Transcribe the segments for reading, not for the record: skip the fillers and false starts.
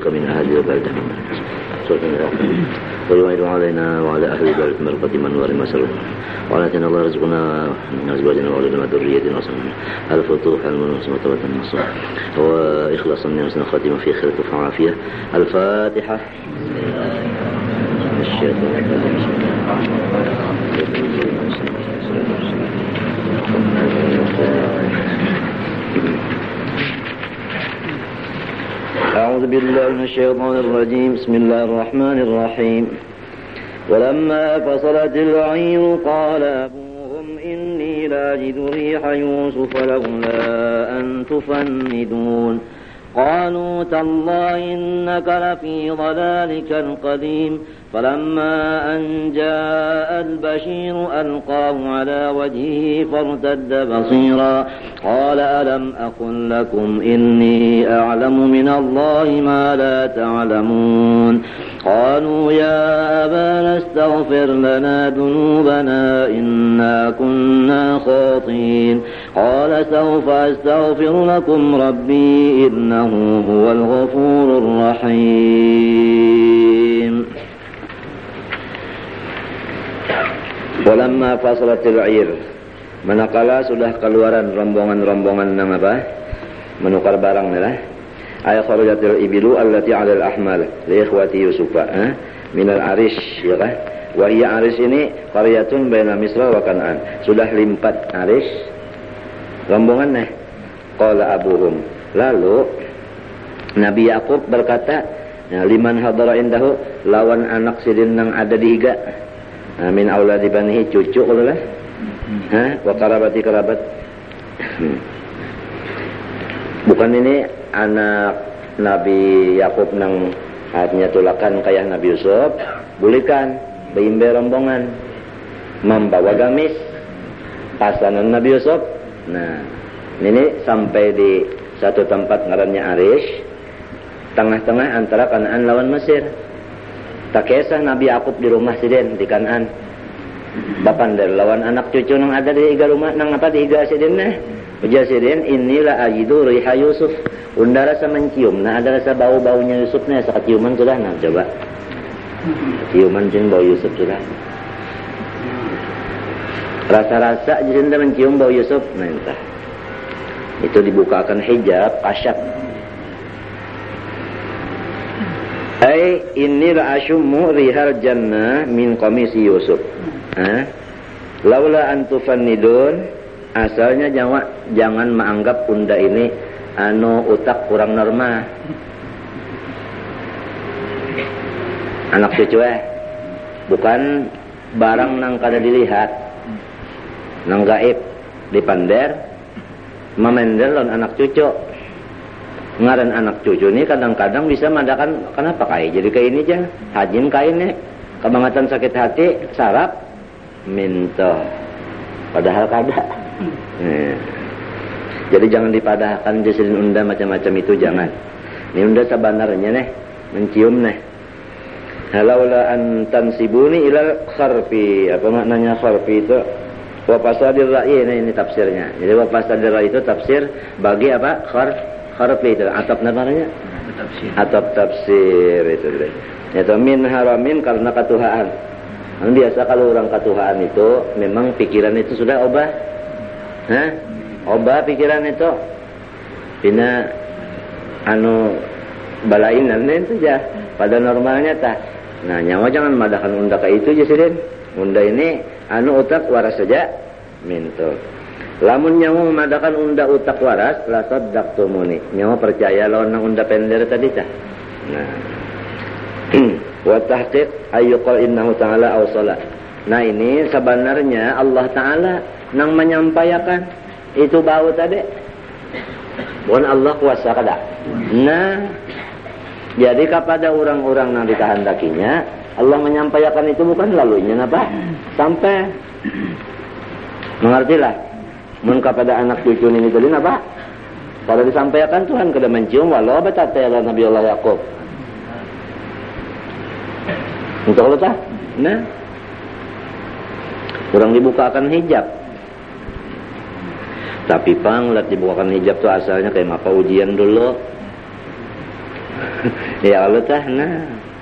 من أهل البلدة ويعيد علينا وعلى أهل البلد مرقة منور مسرور وعلاتنا الله رزقنا من أزواجنا وأولادنا ذريتنا وصلنا الفتوح المنصمة والنصر وإخلاصا من حسن خاتمة في خير وعافية. الفاتحة. أعوذ بالله من الشيطان الرجيم. بسم الله الرحمن الرحيم. ولما فصلت العير قال أبوهم إني لاجد ريح يوسف لولا أن تفندون قالوا تالله إنك لفي ضلالك القديم فلما أن جاء البشير ألقاه على وجهه فارتد بصيرا قال ألم أقل لكم إني أعلم من الله ما لا تعلمون قالوا يا أبانا استغفر لنا ذنوبنا إنا كنا خاطئين قال سوف أستغفر لكم ربي إنه هو الغفور الرحيم. Walamma fasalatil 'ir, manakala sudah keluaran rombongan-rombongan nang apa? Menukar barang lah. Ay kharajatil ibilu allati 'alal ahmal li ikhwati Yusufa, min al-arish ya kan? Wa hiya arish ini qaryatun baina Misra wa Kan'an. Sudah limpat arish rombongan nih. Qala abuhum. Lalu Nabi Yakub berkata, liman hadara indahu, lawan anak sidin nang ada di iga. Min auladi banihi, cucu kalau lah, wa karabati kerabat. Bukan ini anak Nabi Yakub nang hatinya tulakan kayak Nabi Yusuf, bulikan beimbe rombongan membawa gamis pasanan Nabi Yusuf. Nah, ini sampai di satu tempat ngarannya Arish, tengah-tengah antara Kanaan lawan Mesir. Tak kisah Nabi Yakub di rumah Sidin di Kan'an. Bapander lawan anak cucu nang ada di iga rumah nang apa di iga Sidin nah. Ujar Sidin, inilah ajidu riha Yusuf. Unda rasa mencium. Nah ada rasa bau-baunya Yusuf nih. Saat ciuman sudah. Nah coba. Ciuman jin bau Yusuf sudah. Rasa-rasa jin mencium bau Yusuf. Nah entah. Itu dibukakan hijab kasyaf. Ay inni ra'ashummu rihal jannah min qamisi Yusuf. Laula antufannidun, asalnya jangan menganggap unda ini anu utak kurang normal. Anak cucu bukan barang nang kada dilihat, nang gaib dipander, mamender lon anak cucu. Ngaran anak cucu ini kadang-kadang bisa madakan kenapa kain jadi kayak ini aja hajin kainnya kebangatan sakit hati sarap minta padahal kada. Jadi jangan dipadahkan jasirin unda macam-macam itu jangan. Ini unda sebenarnya nih mencium nih. Halaula antan sibuni ilal kharfi, apa maknanya kharfi itu? Wa pasadir ra'i, ini tafsirnya. Jadi wa pasadir ra'i itu tafsir bagi apa? Kharfi itu atap namanya atap tafsir itu yaitu min haramin karena katuhaan. Biasa kalau orang katuhaan itu memang pikiran itu sudah obah pikiran itu bina anu balainan itu aja pada normalnya tak. Nah nyawa jangan madakan unda kayak itu aja sidin. Unda ini anu otak waras saja minto. Lamun nyawa memadakan unda utak waras, la saddaqtumuni. Nyawa percaya lawan nang unda pender tadi tah. Nah. Wa tahqiq ayyuqal innahu ta'ala awsala. Nah ini sebenarnya Allah Ta'ala nang menyampaikan itu bau tadi. Bukan Allah kuasa kada. Nah, jadi kepada orang-orang yang dikehendakinya Allah menyampaikan itu bukan lalunya apa? Sampai mengertilah. Mun kepada anak cucu ini tadi apa? Kalau disampaikan Tuhan kada mencium walau betata ya Nabi Allah Yakub. Untuk Allah tah? Nah. Kurang dibukakan hijab. Tapi pang lihat dibukakan hijab tu asalnya kayak apa ujian dulu. Ya Allah tah nah.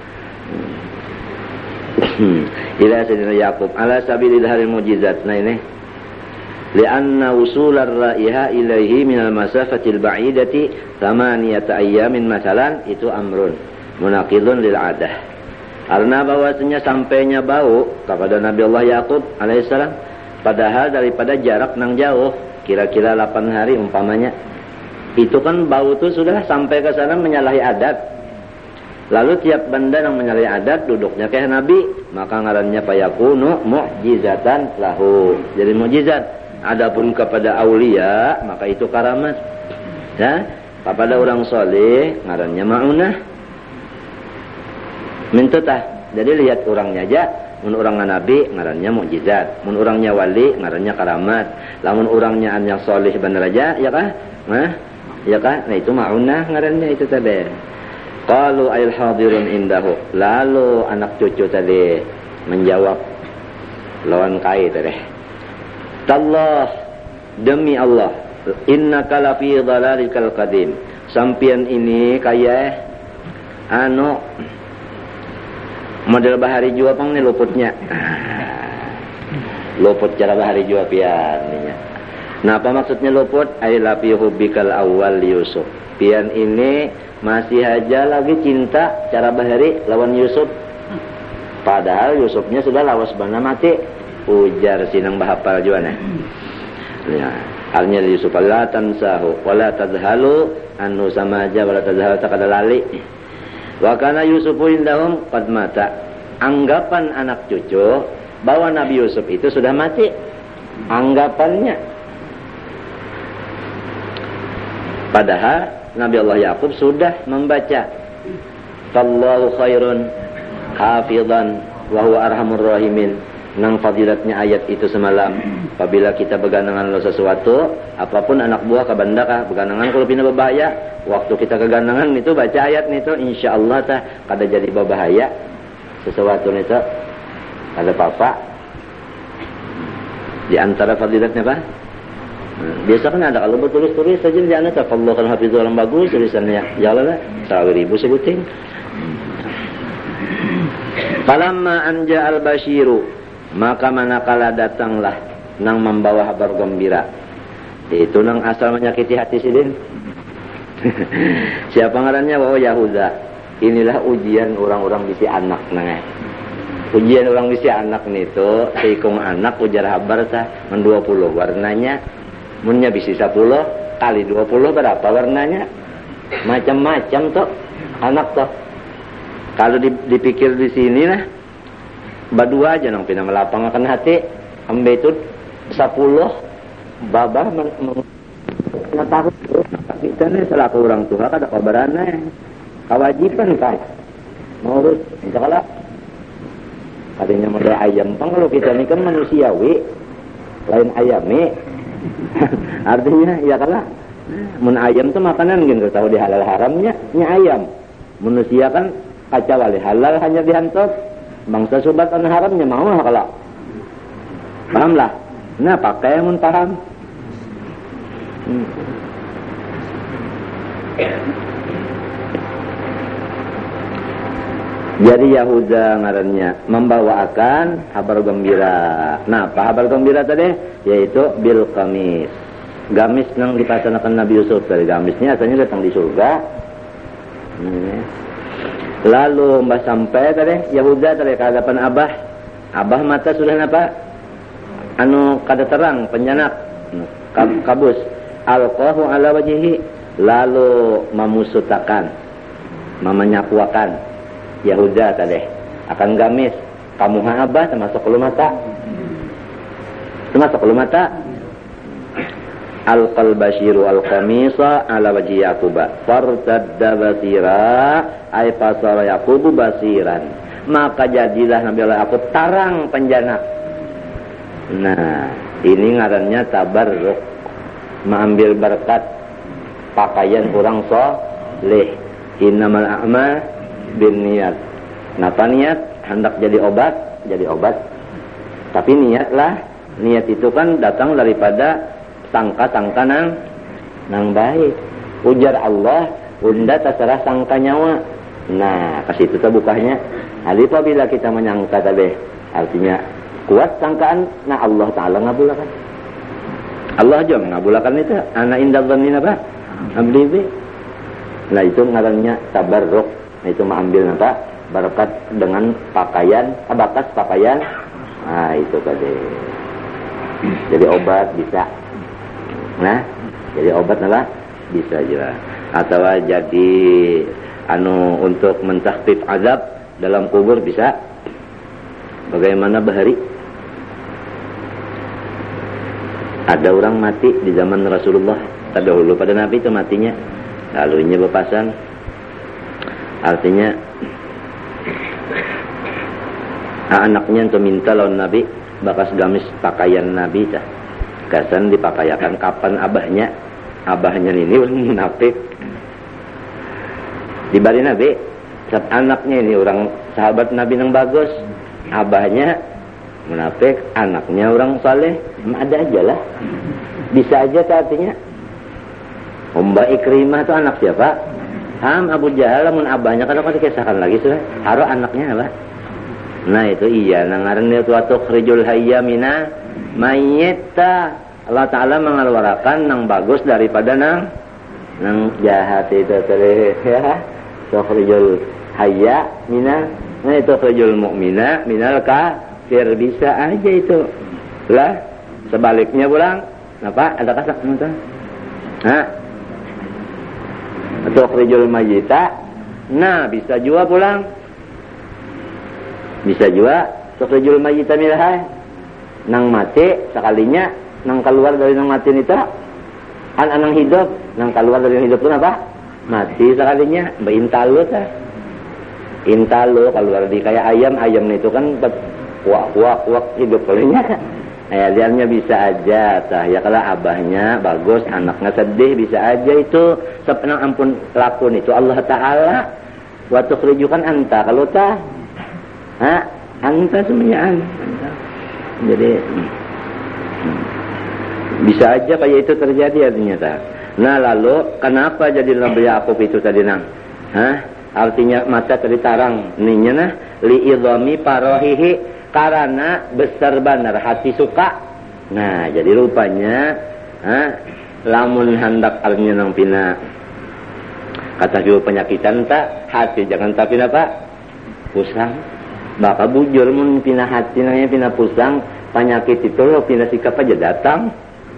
Ila sayyidina Yaqub ala sabilil haril mujizat. Nah ini lianna usular ra'iha ilaihi minal masafatil ba'idati thamaniyata ayyamin masalan, itu amrun munaqidun lil adah. Karena bahwasanya sampainya bau kepada Nabi Allah Yaqub alaihissalam padahal daripada jarak nang jauh kira-kira 8 hari umpamanya, itu kan bau itu sudah sampai ke sana menyalahi adat. Lalu tiap benda yang menyalahi adat duduknya kayak Nabi, maka ngarannya fayakunu mu'jizatan lahu, jadi mukjizat. Adapun kepada aulia maka itu karamat. Ya, kepada orang soleh ngarannya maunah. Mentutah. Jadi lihat orangnya aja. Mun orangnya nabi ngarannya mukjizat. Mun orangnya wali ngarannya karamat. Lamun orangnya yang soleh bener aja, ya kah? Nah, ya kah? Nah itu maunah ngarannya itu tadi. Qalu ayil hadirun indahu. Lalu anak cucu tadi menjawab lawan kai tadi. Tallah, demi Allah, innaka lafi dhalalikal qadim. Sampian ini kayak model bahari jua pang nih luputnya. Luput cara bahari jua pian nih. Nah, apa maksudnya luput? Ai lafi hubbikal awal Yusuf. Pian ini masih aja lagi cinta cara bahari lawan Yusuf. Padahal Yusufnya sudah lawas bana mati. Ujar sinang bahapal juana. Ya, halnya Yusuf la tansahu wala tadhalu anu samaja wala tadhalu takada lali. Wa kana Yusufu indahum qad mata. Anggapan anak cucu bahwa Nabi Yusuf itu sudah mati. Anggapannya. Padahal Nabi Allah Yaqub sudah membaca Allahu khairun hafizan wa huwa arhamur rahimin. Nang fadilatnya ayat itu semalam. Apabila kita beganangan lo sesuatu, apapun anak buah kabandakah beganangan kalau pina berbahaya, waktu kita keganangan itu baca ayat itu, insyaallah tah kada jadi berbahaya sesuatu itu ada apa-apa. Di antara fadilatnya apa? Biasa kan ada kalau bertulis-tulis saja di anak Allah kan hafizul yang bagus tulisannya. Jalanlah 1.000 sebutin. Falamma anja al-basyiru, maka manakala datanglah nang membawa kabar gembira, itu nang asal menyakiti hati sidin. Siapa ngarannya? Bahwa Yahuda. Inilah ujian orang-orang bisi anak nang. Ujian orang bisi anak nito, seikung anak ujar habar tah men 20 warnanya, munnya bisi 10 kali 20 berapa warnanya? Macam-macam toh anak toh. Kalau dipikir di sini lah badua aja nang pina melapangkan hati ambe itu 10 babah tahu kita nih selaku orang tua kada kabarana kewajiban kan ngurus insyaallah katanya modal ayam pang kalau kita ini kan manusiawi lain ayami artinya ya kalah mun ayam tuh makanan gitu tahu di halal haramnya nya ayam manusia kan kaca wali halal hanya dihantot bangsa sobat an haramnya mau kalau paham lah. Nah pakai mun paham. Jadi Yahuda ngarannya membawakan kabar gembira. Nah apa kabar gembira tadi? Yaitu bil qamis. Gamis yang dipasangkan Nabi Yusuf dari gamisnya asalnya datang di surga. Lalu mbah sampai tadi Yahuda tadi ke hadapan Abah. Abah mata sudah apa? Anu kada terang penjanak kabus. Alqahu ala wajhihi, lalu memusutakan, memenyapuakan Yahuda tadi akan gamis. Kamu Abah termasuk lu mata. Termasuk lu mata. Alqal basyiru al-qamisa ala wajhi Yaquba fartadda basira ay fasara Yaqubu basiran, maka jadilah Nabi Allah Yaqub tarang penjana. Nah ini ngarannya tabarruk, mengambil berkat pakaian orang soleh. Innamal a'mal binniyat. Napa niat? Hendak jadi obat, tapi niatlah, niat itu kan datang daripada sangka-sangka nang baik. Ujar Allah, unda terserah sangka nyawa. Nah, ke situ terbukanya. Apabila kita menyangka tadi, artinya kuat sangkaan, nah Allah Ta'ala ngabulakan. Allah aja mengabulakan itu. Ana inda dhanni apa? Abdi. Nah itu ngarannya tabarruk. Nah itu mengambil apa? Berkat dengan pakaian, bakas pakaian. Nah itu tadi. Jadi obat bisa. Nah, jadi obat apa? Bisa juga. Atau jadi untuk mentakfif azab dalam kubur bisa. Bagaimana bahari? Ada orang mati di zaman Rasulullah terdahulu pada Nabi itu matinya. Lalu ini berpasan. Artinya anaknya untuk minta lawan Nabi bakas gamis pakaian Nabi dah. Kasan dipakayakan kapan abahnya? Abahnya ini orang munafik. Dibari Nabi, anaknya ini orang sahabat Nabi yang bagus. Abahnya munafik, anaknya orang saleh. Ada aja lah. Bisa aja artinya. Mbak Ikrimah itu anak siapa? Abu Jahal, mun abahnya kalau dikisahkan lagi sudah. Haro anaknya apa? Nah itu iya. Nangaran itu tukhrijul hayya mina mayyita. Allah Ta'ala mengeluarkan yang bagus daripada yang jahat itu tadi ya. Tukhrijul hayya mina. Nah itu tukhrijul mu'mina minal kafir. Bisa aja itu. Lah sebaliknya pulang. Apa? Ada kasak nonton? Hah? Tukhrijul mayyita. Nah, bisa juga pulang. Bisa juga tukhrijul mayyita milha. Nang mati sekalinya nang keluar dari nang mati itu nang hidup, nang keluar dari hidup itu apa? Mati sekalinya, intalu tah. Intalu keluar di kayak ayam itu kan kuak hidup kalinya. Ya liarnya bisa aja tah ya kalau abahnya bagus anaknya sedih bisa aja itu sepenang ampun lakun itu Allah Ta'ala wa tukhrijukan anta kalau tah anta semuanya anta. Jadi bisa aja kayak itu terjadi artinya tah. Nah lalu kenapa jadi Nabi Yakub itu tadi nang artinya mata tertarang ninya nah li idhami parahihi karena besar benar hati suka. Nah jadi rupanya lamun hendak arnya nang pina kata juga penyakitan tak hati jangan tapi apa pusang maka bujur mun pina hati nangnya pina pusang penyakit itu lo pina sikap aja datang.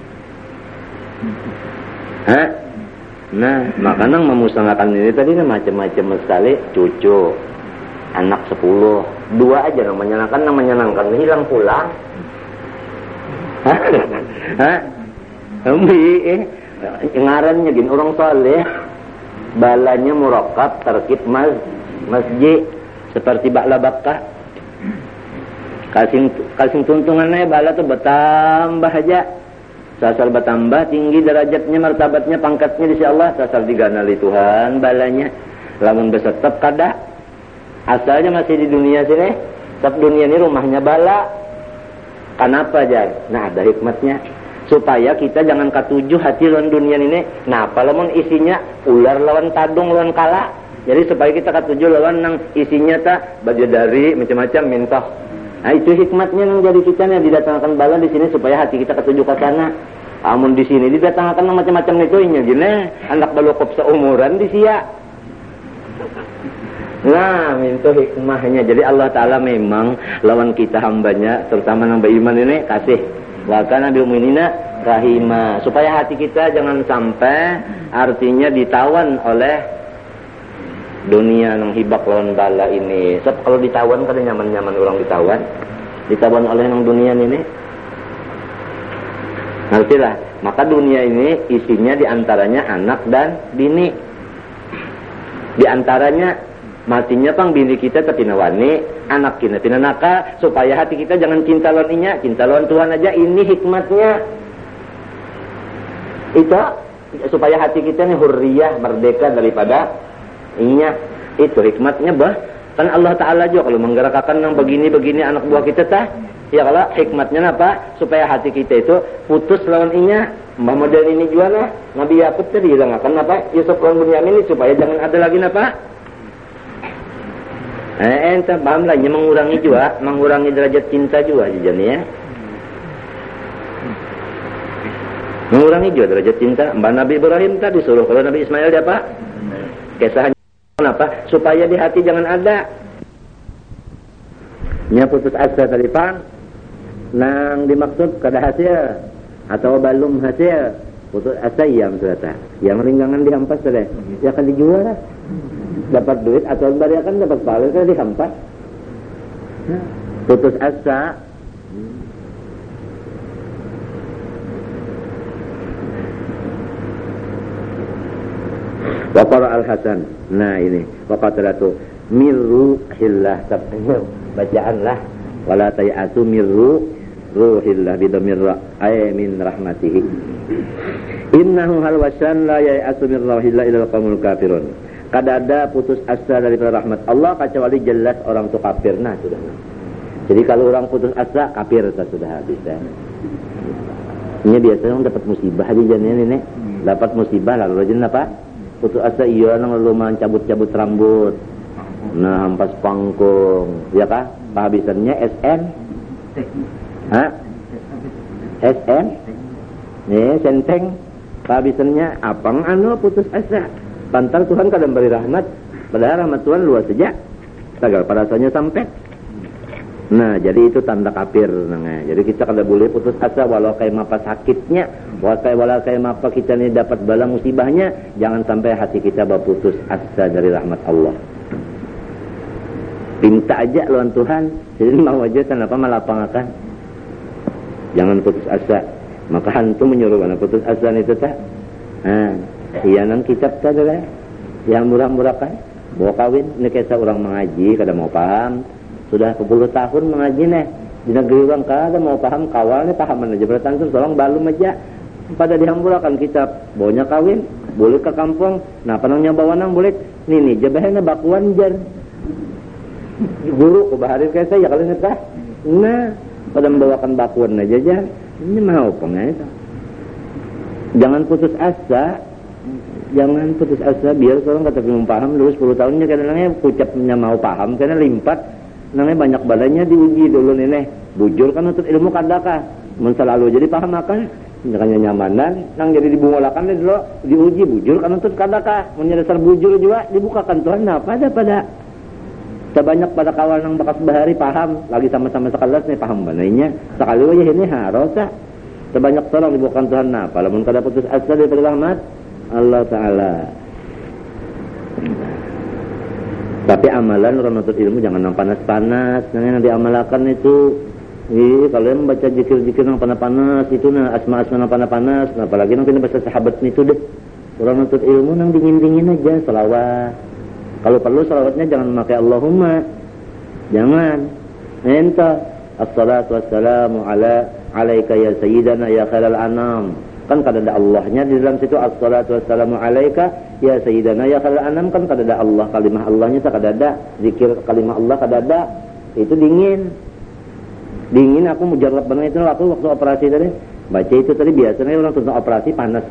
Nah maka nang memusnahkan ini tadi macam-macam sekali cucu anak 10 2 aja yang menyenangkan hilang pulang. Ngarannya gini orang saleh balanya murakab terkib masjid seperti bakla bakka kasing tuntungannya bala tuh bertambah aja sasal bertambah tinggi derajatnya martabatnya pangkatnya di sisi Allah sasal diganali Tuhan balanya lamun besetep kada asalnya masih di dunia sini, tapi dunia ini rumahnya bala. Kenapa Jan? Nah ada hikmatnya supaya kita jangan ketujuh hati lawan dunia ini. Nah palamun isinya ular lawan tadung lawan kala. Jadi supaya kita ketujuh lawan nang isinya tak bidadari macam-macam mintoh. Nah itu hikmatnya yang jadi kita yang didatangkan bala di sini supaya hati kita ketujuh ke sana. Amun di sini didatangkan nang macam-macam itu inya gini, anak balokop seumuran di sia. Nah, minta hikmahnya. Jadi Allah Ta'ala memang lawan kita hambanya, terutama yang beriman ini, kasih. Bahkan Nabi Mu'minina rahimah. Supaya hati kita jangan sampai artinya ditawan oleh dunia yang hibak lawan bala ini. Sebab kalau ditawan, kan nyaman-nyaman orang ditawan. Ditawan oleh yang dunia ini. Ngertilah. Maka dunia ini isinya diantaranya anak dan bini. Diantaranya matinya pang bini kita tapi nawani anak kita tina nakal supaya hati kita jangan cinta lawan inya cinta lawan Tuhan aja ini hikmatnya itu supaya hati kita nih hurriyah merdeka daripada inya itu hikmatnya bah kan Allah Ta'ala juga kalau menggerakkan yang begini-begini anak buah kita tah ya kalau hikmatnya apa supaya hati kita itu putus lawan inya mbah model ini juga lah Nabi Yakub tadi bilang akan apa Yusuf lawan Bunyamin ini supaya jangan ada lagi apa Entah paham lah, mengurangi derajat cinta juga jadi ya. Mengurangi juga derajat cinta. Mbak Nabi Ibrahim tadi disuruh kalau Nabi Ismail dia apa? Kisahnya kenapa? Supaya di hati jangan ada. Nya putus asa tadi pan. Nang dimaksud kada hasil atau belum hasil. Putus asa yang ternyata. Yang ringgangan dihampas tadi. Ya akan dijual lah. Dapat duit atau bariakan dapat pahala kan dihampas. Putus asa. Waqara al-Hasan. Nah ini, waqatalatu mirruhillah tabhir bacaanlah wala tayatu mirruhillah bidamirra ay min rahmatihi. Innahu halwasan la ya'atu min rahillah ila al-qaumul kafirun. Kadada putus asa dari rahmat Allah kecuali jelas orang itu kafir. Nah sudah. Jadi kalau orang putus asa kafir sudah habis ya. Ini biasanya orang dapat musibah di jalan ini. Dapat musibah lalu rajin apa? Putus asa iya nang lumayan cabut-cabut rambut. Nah, hampas pangkung. Ya kah? Penghabisannya SN. Hah? SN? Nih, senteng. Penghabisannya apang putus asa. Pantal Tuhan kadang beri rahmat. Padahal rahmat Tuhan luas saja. Tagal parasanya sampai. Nah, jadi itu tanda kafir. Nah, jadi kita kada boleh putus asa walau kayak apa sakitnya, walau kayak apa kita ni dapat bala musibahnya, jangan sampai hati kita berputus asa dari rahmat Allah. Pinta aja lawan Tuhan, jadi mau aja kenapa malapangakan. Jangan putus asa. Maka hantu menyuruh mana putus asa itu tak. Hianan kitab tak adalah yang murah-murah kan. Bawa kawin, ini kisah orang mengaji kada mau paham. Sudah 10 tahun mengaji nih di negeri orang kada mau paham kawalnya pahaman aja bertantur seorang balum aja pada dihamburakan kitab baunya kawin boleh ke kampung nah panangnya bawa nang boleh nih jabahnya bakuan jar guru kebaharir kayak saya kalau nikah nah pada membawakan bakuan aja jar ini mau pengen jangan putus asa biar seorang kata belum paham dulu 10 tahunnya kadang-kadang ucapnya mau paham karena limpat namanya banyak balanya diuji dulu nih bujur kan untuk ilmu kadakah mun selalu jadi paham akan jangan nyamanan nang jadi dibungolakan dulu diuji bujur kan untuk kadakah mun dasar bujur juga dibukakan Tuhan nah pada sebanyak pada kawal nang bakas bahari paham lagi sama-sama sekelas nih paham banainya sekali aja ini harosa sebanyak tolong dibukakan Tuhan nah kalau mun kada putus asa dari rahmat Allah Ta'ala. Tapi amalan orang nuntut ilmu jangan yang panas-panas. Jangan yang diamalkan itu. Kalau yang membaca zikir-zikir yang panas-panas itu nah asma-asma yang panas-panas. Nah, apalagi yang bahasa sahabat itu deh. Orang nuntut ilmu yang dingin-dingin aja selawat. Kalau perlu selawatnya jangan memakai Allahumma. Jangan. Enta as-salatu wassalamu alaika ya sayyidana ya khairal anam. Kan kada ada Allahnya di dalam situ as-salatu wassalamu alaika ya sayyidana ya khairal anam kan kada ada Allah kalimah Allahnya tak kada ada zikir kalimah Allah kada ada itu dingin aku mujarab banget itu waktu operasi tadi baca itu tadi biasanya orang tentang operasi panas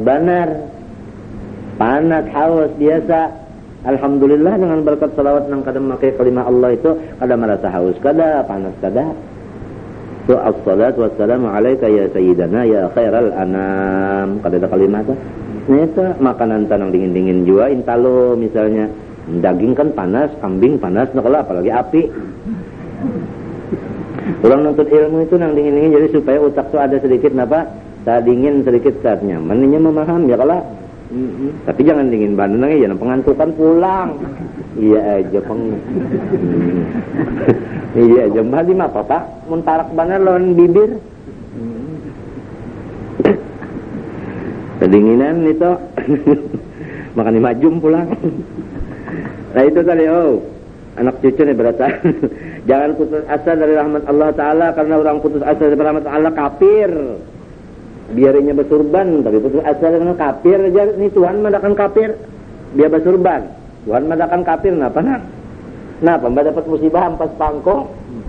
haus biasa alhamdulillah dengan berkat salawat nang kada memakai kalimah Allah itu kada merasa haus kada panas kada. So as-salatu wassalamu alaika ya sayyidana ya khairal anam. Kada ada kalimat itu. Neta makanan tanang dingin-dingin juga intalo misalnya. Daging kan panas, kambing panas, nakala apalagi api. Orang nuntut ilmu itu nang dingin-dingin jadi supaya otak tu ada sedikit napa? Tak dingin sedikit tak nyaman. Ini memaham ya kala. Tapi jangan dingin bandung ya pengantukan pulang. Iya aja iya aja mbah di apa Pak? Mun tarak banar lawan bibir. Kedinginan itu. Makan majum pulang. Nah itu tadi anak cucu nih berata. Jangan putus asa dari rahmat Allah Ta'ala karena orang putus asa dari rahmat Allah kafir. Biarinya bersurban tapi putus asa dengan kafir aja nih Tuhan madakan kafir. Dia bersurban. Tuhan madakan kafir napa nak? Napa mbak dapat musibah ampas pangkong?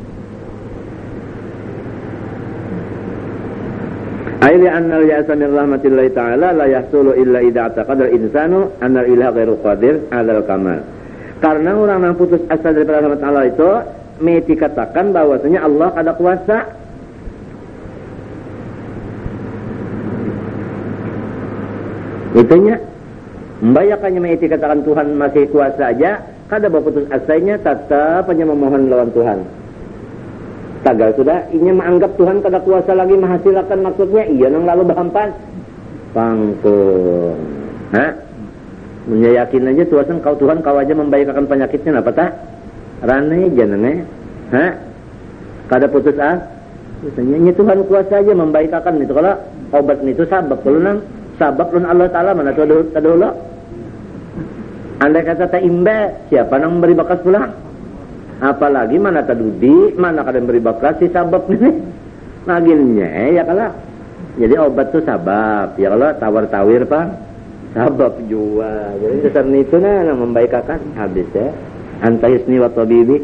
Aili annal ya'sa min rahmatillahi ta'ala la yahsulu illa idza taqaddara insanu anna ilaha ghairu qadir 'alal kamal. Karena orang yang putus asa daripada rahmat Allah itu meti katakan bahwasanya Allah ada kuasa. Itunya membayakannya meti katakan Tuhan masih kuasa aja, kada berputus asanya tetap hanya memohon lawan Tuhan. Tagal sudah, ini menganggap Tuhan kada kuasa lagi menghasilkan maksudnya, iya nang lalu bahampan. Pangkung. Hah? Menyayakin aja Tuhan kau aja membaikkan penyakitnya apa tak? Rane janane. Hah? Kada putus asa. Misalnya Tuhan kuasa aja membaikkan itu. Kalau obat itu sabab kalau nang sabab lun Allah Ta'ala mana tu dulu. Andai kata tak imbe, siapa nang beri bakas pulang? Apalagi mana tadudi, mana kada beri bakas si sabab ni. Naginnya ya kalau. Jadi obat tu sabab. Ya kalau tawar-tawir pak, sabab jua. Jadi dasar itu na membaikkan habis ya. Antahisni wa tabibi.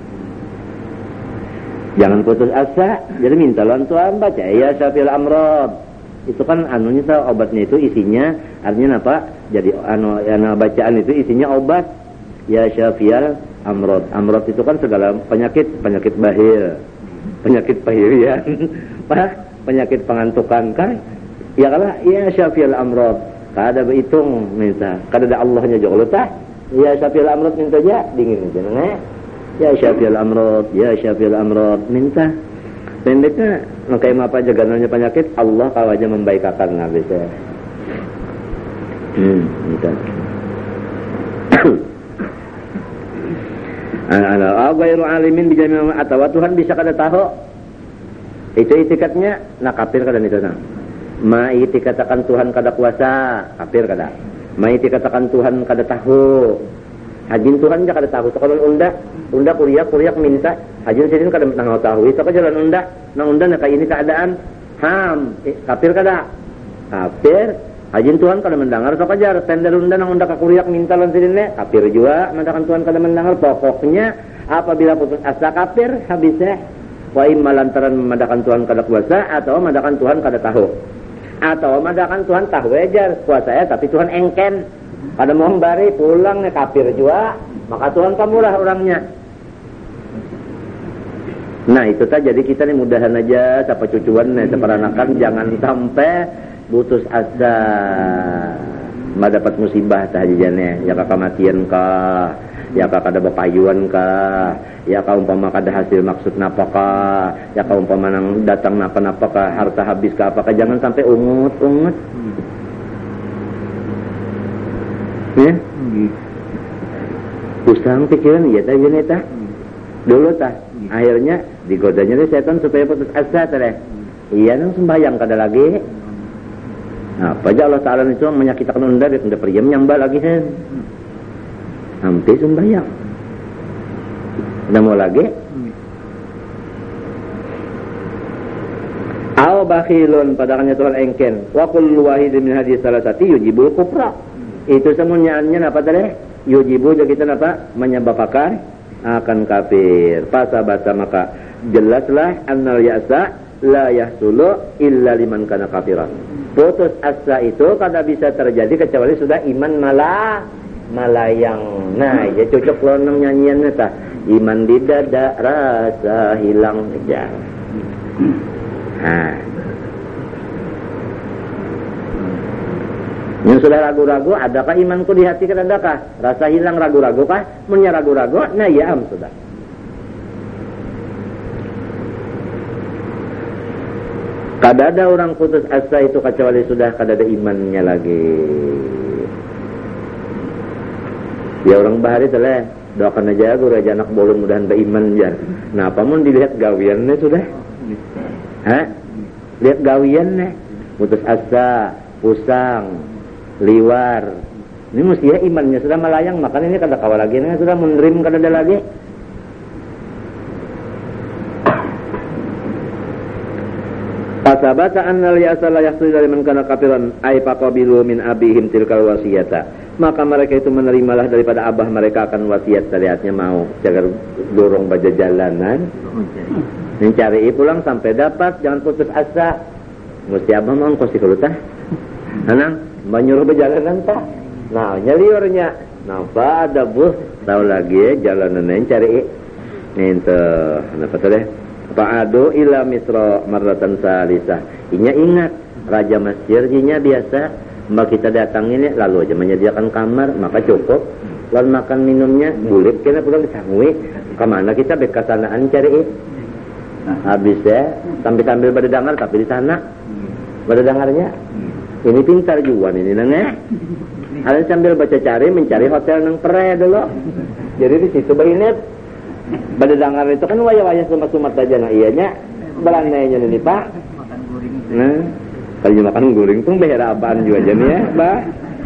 Jangan putus asa. Jadi minta lawan Tuhan baca ya Syafil Amrod. Itu kan anunya obatnya itu isinya artinya apa? Jadi bacaan itu isinya obat ya Syafil Amrod. Amrod itu kan segala penyakit bahir, penyakit bahirian, penyakit pengantukan kan? Ya kalah ya Syafil Amrod. Kada berhitung minta, kada ada Allahnya juga tah. Ya Syafil Amrod minta aja dingin aja nang. Ya Syafil Amrod, ya Syafil Amrod minta. Pendeknya kayak apa aja gananya penyakit Allah kalau aja membaikkan habis ya. Minta. Ana ghairu alimin bijami atau Tuhan bisa kada tahu. Itu itikatnya nak kafir kada itu nah. Ma itikatakan Tuhan kada kuasa, kafir kada. Ma itikatakan Tuhan kada tahu. Hajin Tuhan dia kada tahu. Kalau unda kuriak minta. Hajin sidin kada nang tahu. Itu ka jalan nang unda na kay ini keadaan kafir kada. Kafir. Hajin Tuhan kada mendengar so kajar. Tender unda nang unda ka kuriak minta lan sidin ne kafir juga. Mandakan Tuhan kada mendengar. Pokoknya apabila putus asa kafir habisnya. Wa imma lantaran memadakan Tuhan kada kuasa atau memadakan Tuhan kada tahu. Atau memadakan Tuhan tahu aja kuasanya tapi Tuhan engken. Kada mau bari pulang nih kafir juga, maka Tuhan kamulah orangnya. Nah itu tak jadi kita nih mudahan aja siapa cucuan nih seperanakan jangan sampai putus asa mendapat musibah tahajudnya ya kematian kah ya kada bepayuan kah ya umpama kada hasil maksud napakah ya umpama nang datang napa kah harta habis kah apakah jangan sampai ungut ya pusang pikiran ya tah ini tah dulu tah akhirnya digodanya setan supaya putus asa teh iya nang sembahyang kada lagi. Apa aja Allah Ta'ala itu menyakitkan unda dia tidak periam nyambal lagi kan hampir sembahyang udah mau lagi aw bakhilun padakannya Tuhan engken wa kullu wahidin min hadhihi salasati yujibul kufra itu semuanya apa tadi yujibu jadi kita apa menyebabkan akan kafir pasabata maka jelaslah annal ya'sa la yahsulu illa liman kana kafiran. Putus asa itu kada bisa terjadi kecuali sudah iman malayang. Nah, ya cocok lonong nyanyiannya tah. Iman di dada rasa hilang aja. Nah. Yang sudah ragu-ragu, adakah imanku di hati kan adakah? Rasa hilang ragu-ragu kah? Munya ragu-ragu, nah ya sudah. Kada ada orang putus asa itu kecuali sudah kada ada imannya lagi. Ya orang bahari telah doakan aja aku raja anak bolong mudahan beriman ya. Nah apa mun dilihat gawiannya sudah? Hah? Lihat gawiannya putus asa, pusang, liwar. Ini mestinya imannya sudah melayang, makanya ini kada kawal lagi nih sudah menerim kada ada lagi. Pasabata annal ya'sa la yahsul dari man kana kafiran ay faqabilu min abihim tilkal wasiyata. Maka mereka itu menerimalah daripada abah mereka akan wasiat taliatnya mau jaga dorong baja jalanan. Mencari pulang sampai dapat jangan putus asa. Mesti abah mau ongkos di kelutah. Anang, menyuruh berjalanan tak? Nah, nyeliurnya. Nampak ada bus tahu lagi jalanannya cari ente apa tuh deh Fa'adu ila Misra marratan salisah. Inya ingat Raja Mesir jinya biasa mbak kita datangin lalu aja menyediakan kamar maka cukup lalu makan minumnya bulik kena pulang disangui kemana kita bekasanaan cari habis ya sambil pada dengar tapi di sana pada dengarnya ini pintar juga ini nengnya kalian sambil baca cari mencari hotel nang pere dulu jadi di situ bayinet pada dengar itu kan waya-waya sumat-sumat aja nah iyanya belananya ini pak nah kalau makan guring tuh behera apaan juga aja nih ya bah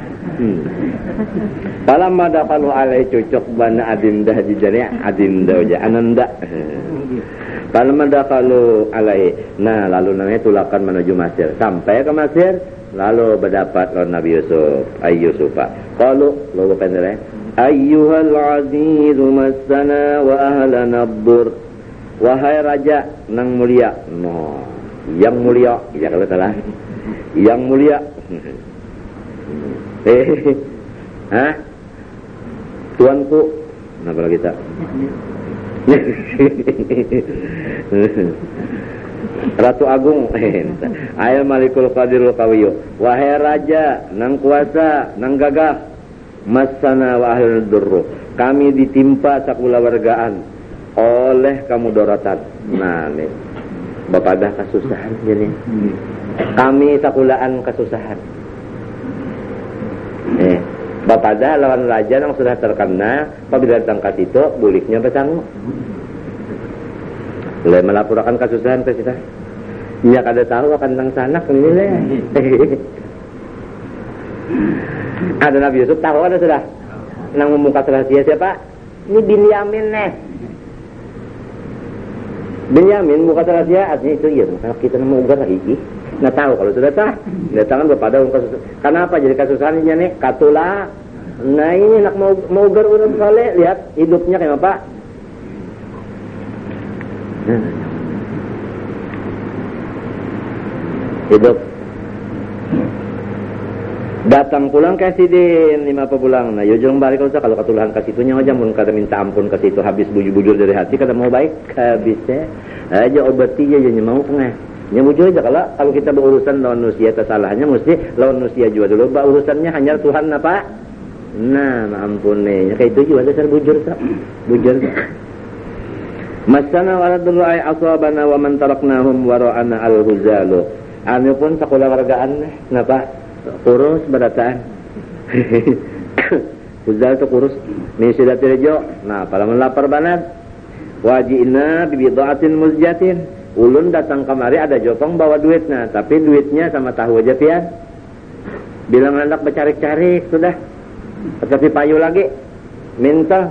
Palam madakalu alai cocok bana adindah jijanya adindah aja ananda Palam madakalu alai nah lalu namanya tulakan menuju Mesir sampai ke Mesir lalu berdapat lawan Nabi Yusuf Yusuf kalau lalu pendek ayyuhal azizu massana wa ahlana ad-dur wahai raja nang mulia no yang mulia ya kalau salah yang mulia hah tuanku kenapa kita Ratu Agung ayat Malikul Qadirul Qawiyu wahai raja nang kuasa nang gagah masana wa ahlul durru kami ditimpa sakula wargaan oleh kamu doratan nah nih bapak dah kesusahan jadi kami sakulaan kesusahan bapak dah lawan raja yang sudah terkena apabila datang ke situ buliknya bersanggup boleh melaporkan kesusahan ke kita ya kada tahu akan tentang sanak ini leh ada Nabi Yusuf tahu ada sudah nang membuka rahasia siapa ini Binyamin nih Binyamin buka rahasia artinya itu ya kalau kita mau ugar lagi nggak tahu kalau sudah tahu datangan kepada kasus kenapa jadi kasusannya nih katula nah ini nak mau ugar urut soleh lihat hidupnya kayak apa hidup datang pulang ke sidin 5 pulang nah yojong balik kalau ketulahan ke situnya aja mun kada minta ampun ke situ habis bujur-bujur dari hati kada mau baik habisnya aja obati aja mau pengah nya bujur aja kalau kita berurusan lawan manusia salahnya mesti lawan manusia juga dulu urusannya hanya Tuhan apa nah ampun nih kayak itu juga dasar bujur masana waladul ay aswabana wa man taraknahum wara'ana al-huzalu anu pun sekolah wargaan napa kurus berataan huzal itu kurus min sidati rejo nah palamun lapar banget wajina bibidaatin muzjatin ulun datang kemari ada jopong bawa duitnya tapi duitnya sama tahu aja pian bilang hendak bercarik-carik sudah tapi payu lagi minta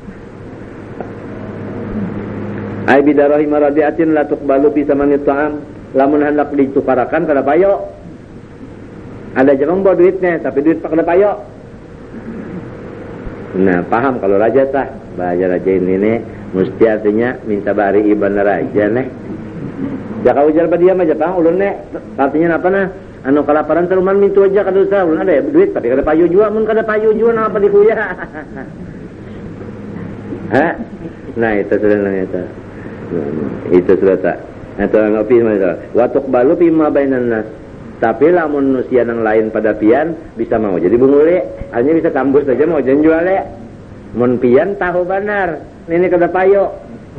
ai bidarahi maradiatin la tuqbalu fi samanit ta'am lamun hendak ditukarakan kada payo ada jepang bawa duitnya tapi duit pak kada payo nah paham kalau raja tah bahasa raja ini nih mesti artinya minta bari iban raja nih ya kau ujar diam aja pang ulun nih artinya apa nah anu kelaparan teruman mintu aja kada usah ulun ada duit tapi kada payo jua mun kada payo jua apa dikuya ha nah itu sudah itu sudah tak atau ngopi mana watuk balu pima bainan nas tapi lamun manusia yang lain pada pian bisa mau jadi bungule hanya bisa tambus saja mau jangan juale mun pian tahu benar ini kada payo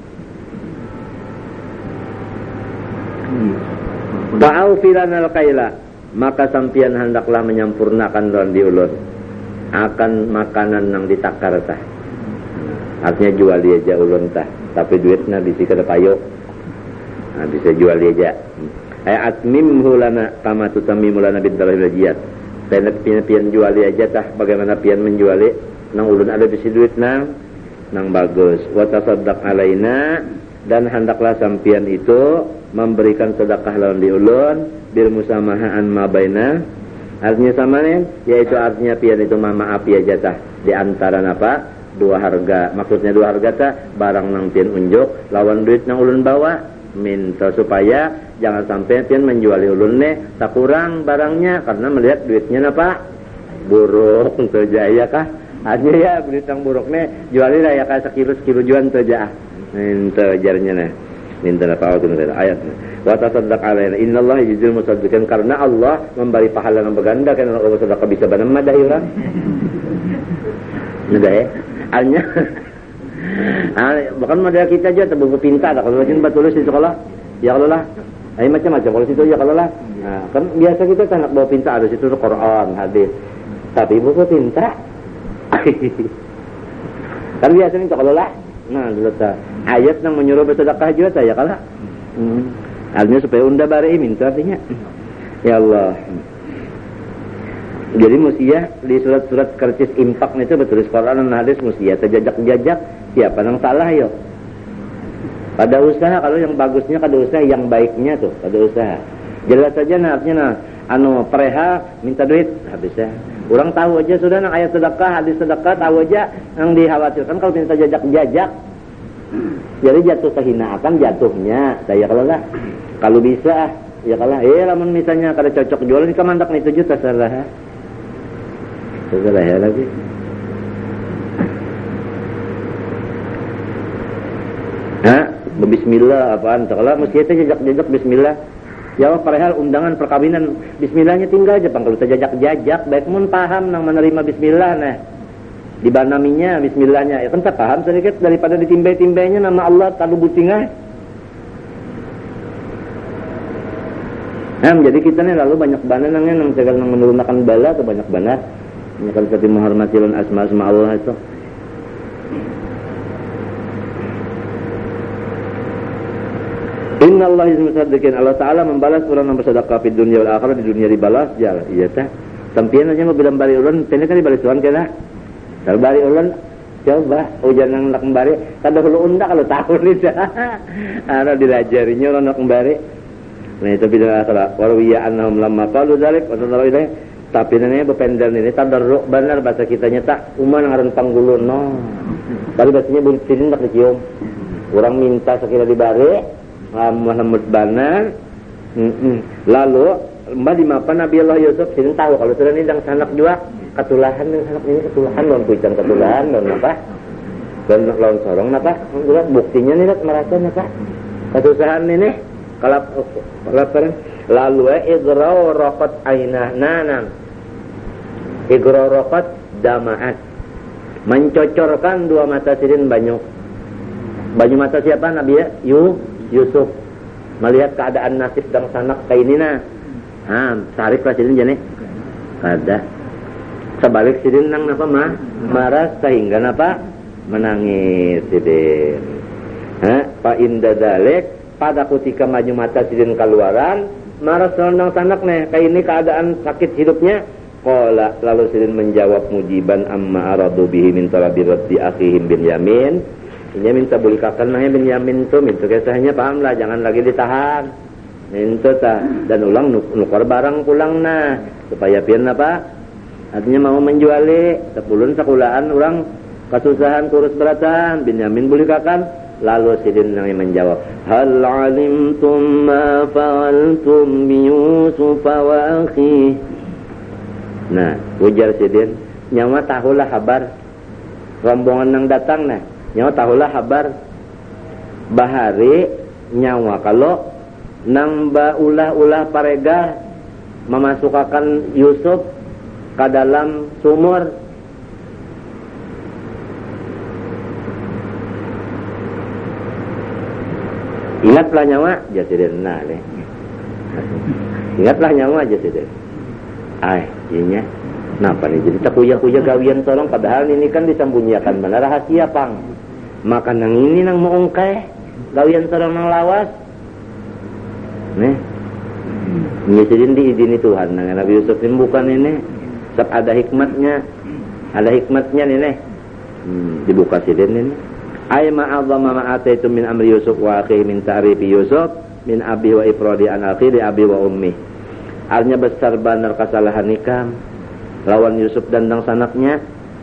ba'au filanal kaila maka sampian hendaklah menyampurnakan ron diulun akan makanan yang ditakar tah artinya jual dia aja ulun tah tapi duitnya bisa kada payo nah, bisa jual dia aja atmim hulana kama tutamimu lana bidalil rajiyat tenek pian jual dia aja tah bagaimana pian menjual nang ulun ada bisi duit nang bagus wa tasaddaq alaina dan hendaklah sampian itu memberikan sedekah lawan di ulun bil musamahaan ma baina artinya sama nih yaitu artinya pian itu maaf ya jatah di antara apa dua harga maksudnya dua harga tah barang nang pian unjuk lawan duit nang ulun bawa minta supaya jangan sampai pian menjual ulun nih tak kurang barangnya karena melihat duitnya apa buruk terjaya kah Aja ya berita buruknya jualin lah ya kayak sekilo juan tuh aja. Minta jarnya nah. Minta apa itu ayat. Wa tasaddaq alaina innallaha yajzil musaddiqin karena Allah memberi pahala yang berganda karena Allah sedekah bisa benar madah orang. Sudah ya. Hanya bahkan model kita aja buku pintar kalau macam tulis di sekolah ya kalau lah macam-macam kalau situ ya kalau lah kan biasa kita anak bawa pintar ada situ Quran hadis tapi buku pintar kan biasa itu kalau lah nah dulu ayat yang menyuruh bersedekah juga ya kalau artinya supaya unda bari minta artinya ya Allah. Jadi musia di surat-surat kercis impak itu bertulis Quran dan hadis musia terjajak-jajak siapa yang salah yo. Pada usaha kalau yang bagusnya kada usaha yang baiknya tuh pada usaha. Jelas saja artinya preha minta duit habisnya. Orang tahu aja sudah nang ayat sedekah hadis sedekah tahu aja yang dikhawatirkan kalau minta jajak-jajak. Jadi jatuh kehinaan jatuhnya saya kalau bisa ya kalau lamun misalnya kada cocok jualan ka mandak nih 7 juta salah. Salah ya lagi. Bismillah apaan? Kalau mesti kita jajak-jajak bismillah. Jawab perihal undangan perkawinan bismillahnya tinggal aja kalau kita jajak-jajak baik mun paham nang menerima bismillah nah. Dibanaminya bismillahnya ya kan tak paham sedikit daripada ditimbai-timbainya nama Allah talu butingah. Jadi kita nih lalu banyak banget nang segala nang menurunkan bala atau banyak banget. Ini kalau seperti menghormati asma-asma Allah itu. Inna Allah izmusaddiqin Allah Ta'ala membalas orang yang bersedekah di dunia wal akhirah di dunia dibalas ya iya tah. Tampian aja mau bilang bari ulun tene kan dibalas tuan kena. Kalau bari ulun coba ujian nang nak kembali kada hulu unda kalau tahu ni dah. Ana dilajarinya orang nak kembali. Nah itu bilang akhirat warwiya annahum lamma qalu dzalik wa tadaru ilaih tapi nanya bependar ini tadarruk benar bahasa kitanya tak uman ngaran panggulun no. Bari bahasanya buntin tak dicium. Orang minta sekira dibari Muhammad benar. Lalu mbak di mapan Nabi Allah Yusuf sini tahu kalau sudah ini dang sanak juga ketulahan dan sanak ini ketulahan lawan kuican ketulahan lawan apa? Dan lawan sorong apa? Buktinya nih merasa apa? Kesusahan ini kalau lalu igrau raqat ainah nanam igrau raqat damaat mencocorkan dua mata sidin banyu mata siapa Nabi ya Yusuf melihat keadaan nasib dan sanak kayak ini nah tarik lah sidin jane kada sebalik sidin nang napa marah sehingga napa menangis sidin fa inda dzalik pada ketika maju mata sidin keluaran marah selendang sanak nih kayak ini keadaan sakit hidupnya qala lalu sidin menjawab mujiban amma aradu bihi min talabi raddi akhihim Binyamin ini minta bulikakan nanya Binyamin tuh minta kisahnya paham lah jangan lagi ditahan minta dan ulang nukar barang pulang nah supaya pian apa artinya mau menjuali sepulun sekulaan orang kesusahan kurus beratan Binyamin bulikakan lalu sidin yang menjawab hal alimtum ma fa'altum bi Yusuf wa akhi nah ujar sidin nyawa tahulah kabar rombongan yang datang nah nyawa tahulah kabar bahari nyawa kalau nang ulah parega memasukkan Yusuf ke dalam sumur ingatlah nyawa jasidin nah nih ingatlah nyawa jasidin inya kenapa nih jadi tak kuyah gawian tolong padahal ini kan disembunyikan mana rahasia pang maka nang ini nang meungkai gawian tolong nang lawas nih jasidin diizini Tuhan nang Nabi Yusuf ini bukan ini sebab ada hikmatnya nih nih dibuka sidin ini ay ma'adzama ma'ataitum min amri Yusuf wa akhi min ta'rifi Yusuf min abi wa ifradi an akhi li abi wa ummi artinya besar benar kesalahan nikam lawan Yusuf dan dang sanaknya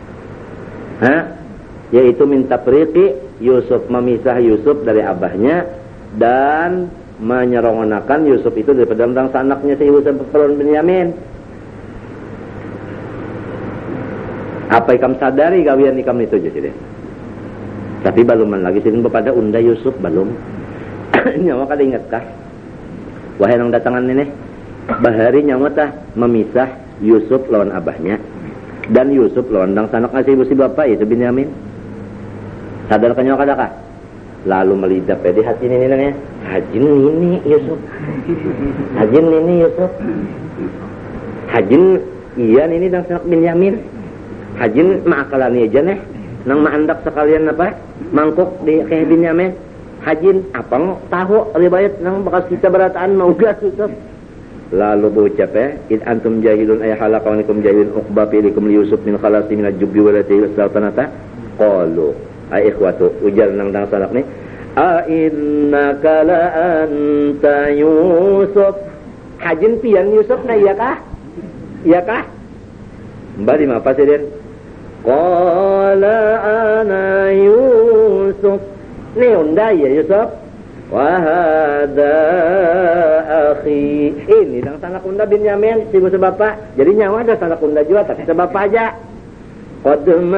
yaitu minta periki Yusuf memisah Yusuf dari abahnya dan menyerongonakan Yusuf itu daripada dang sanaknya si Yusuf perun Binyamin Apa ikam sadari gawian ikam itu aja sih. Tapi baluman lagi sih pada unda Yusuf belum. Nyawa kada ingat kah? Wahai nang datangan ini, bahari nyawa tah memisah Yusuf lawan abahnya dan Yusuf lawan dang sanak ngasih ibu si bapak itu Binyamin. Sadar kan nyawa kada kah? Lalu melidap di hati ini nanya, hajin ini Yusuf. Hajin ini Yusuf. Hajin iya ini dang sanak Binyamin. Hajin maakalani aja nih. Nang maandak sekalian apa? Mangkuk di kayak Binyamin. Hajin apa tahu riwayat nang bekas kita berataan mau gas Yusuf. Lalu berucap id antum jahilun ay halaqanikum jahilun uqba fiikum li Yusuf min khalasi min al-jubbi wa lati sultanata qalu ay ikhwatu ujar nang dang sanak ni a innaka la anta Yusuf. Hajin pian Yusuf na iya kah? Iya kah? Bari apa sih dia? Qala ana Yusuf. Ni unda ya Yusuf. Wa hada akhi. Ini dang sanak unda Binyamin si bapa bapak. Jadi nyawa ada sanak unda juga tapi sebapak aja. Qad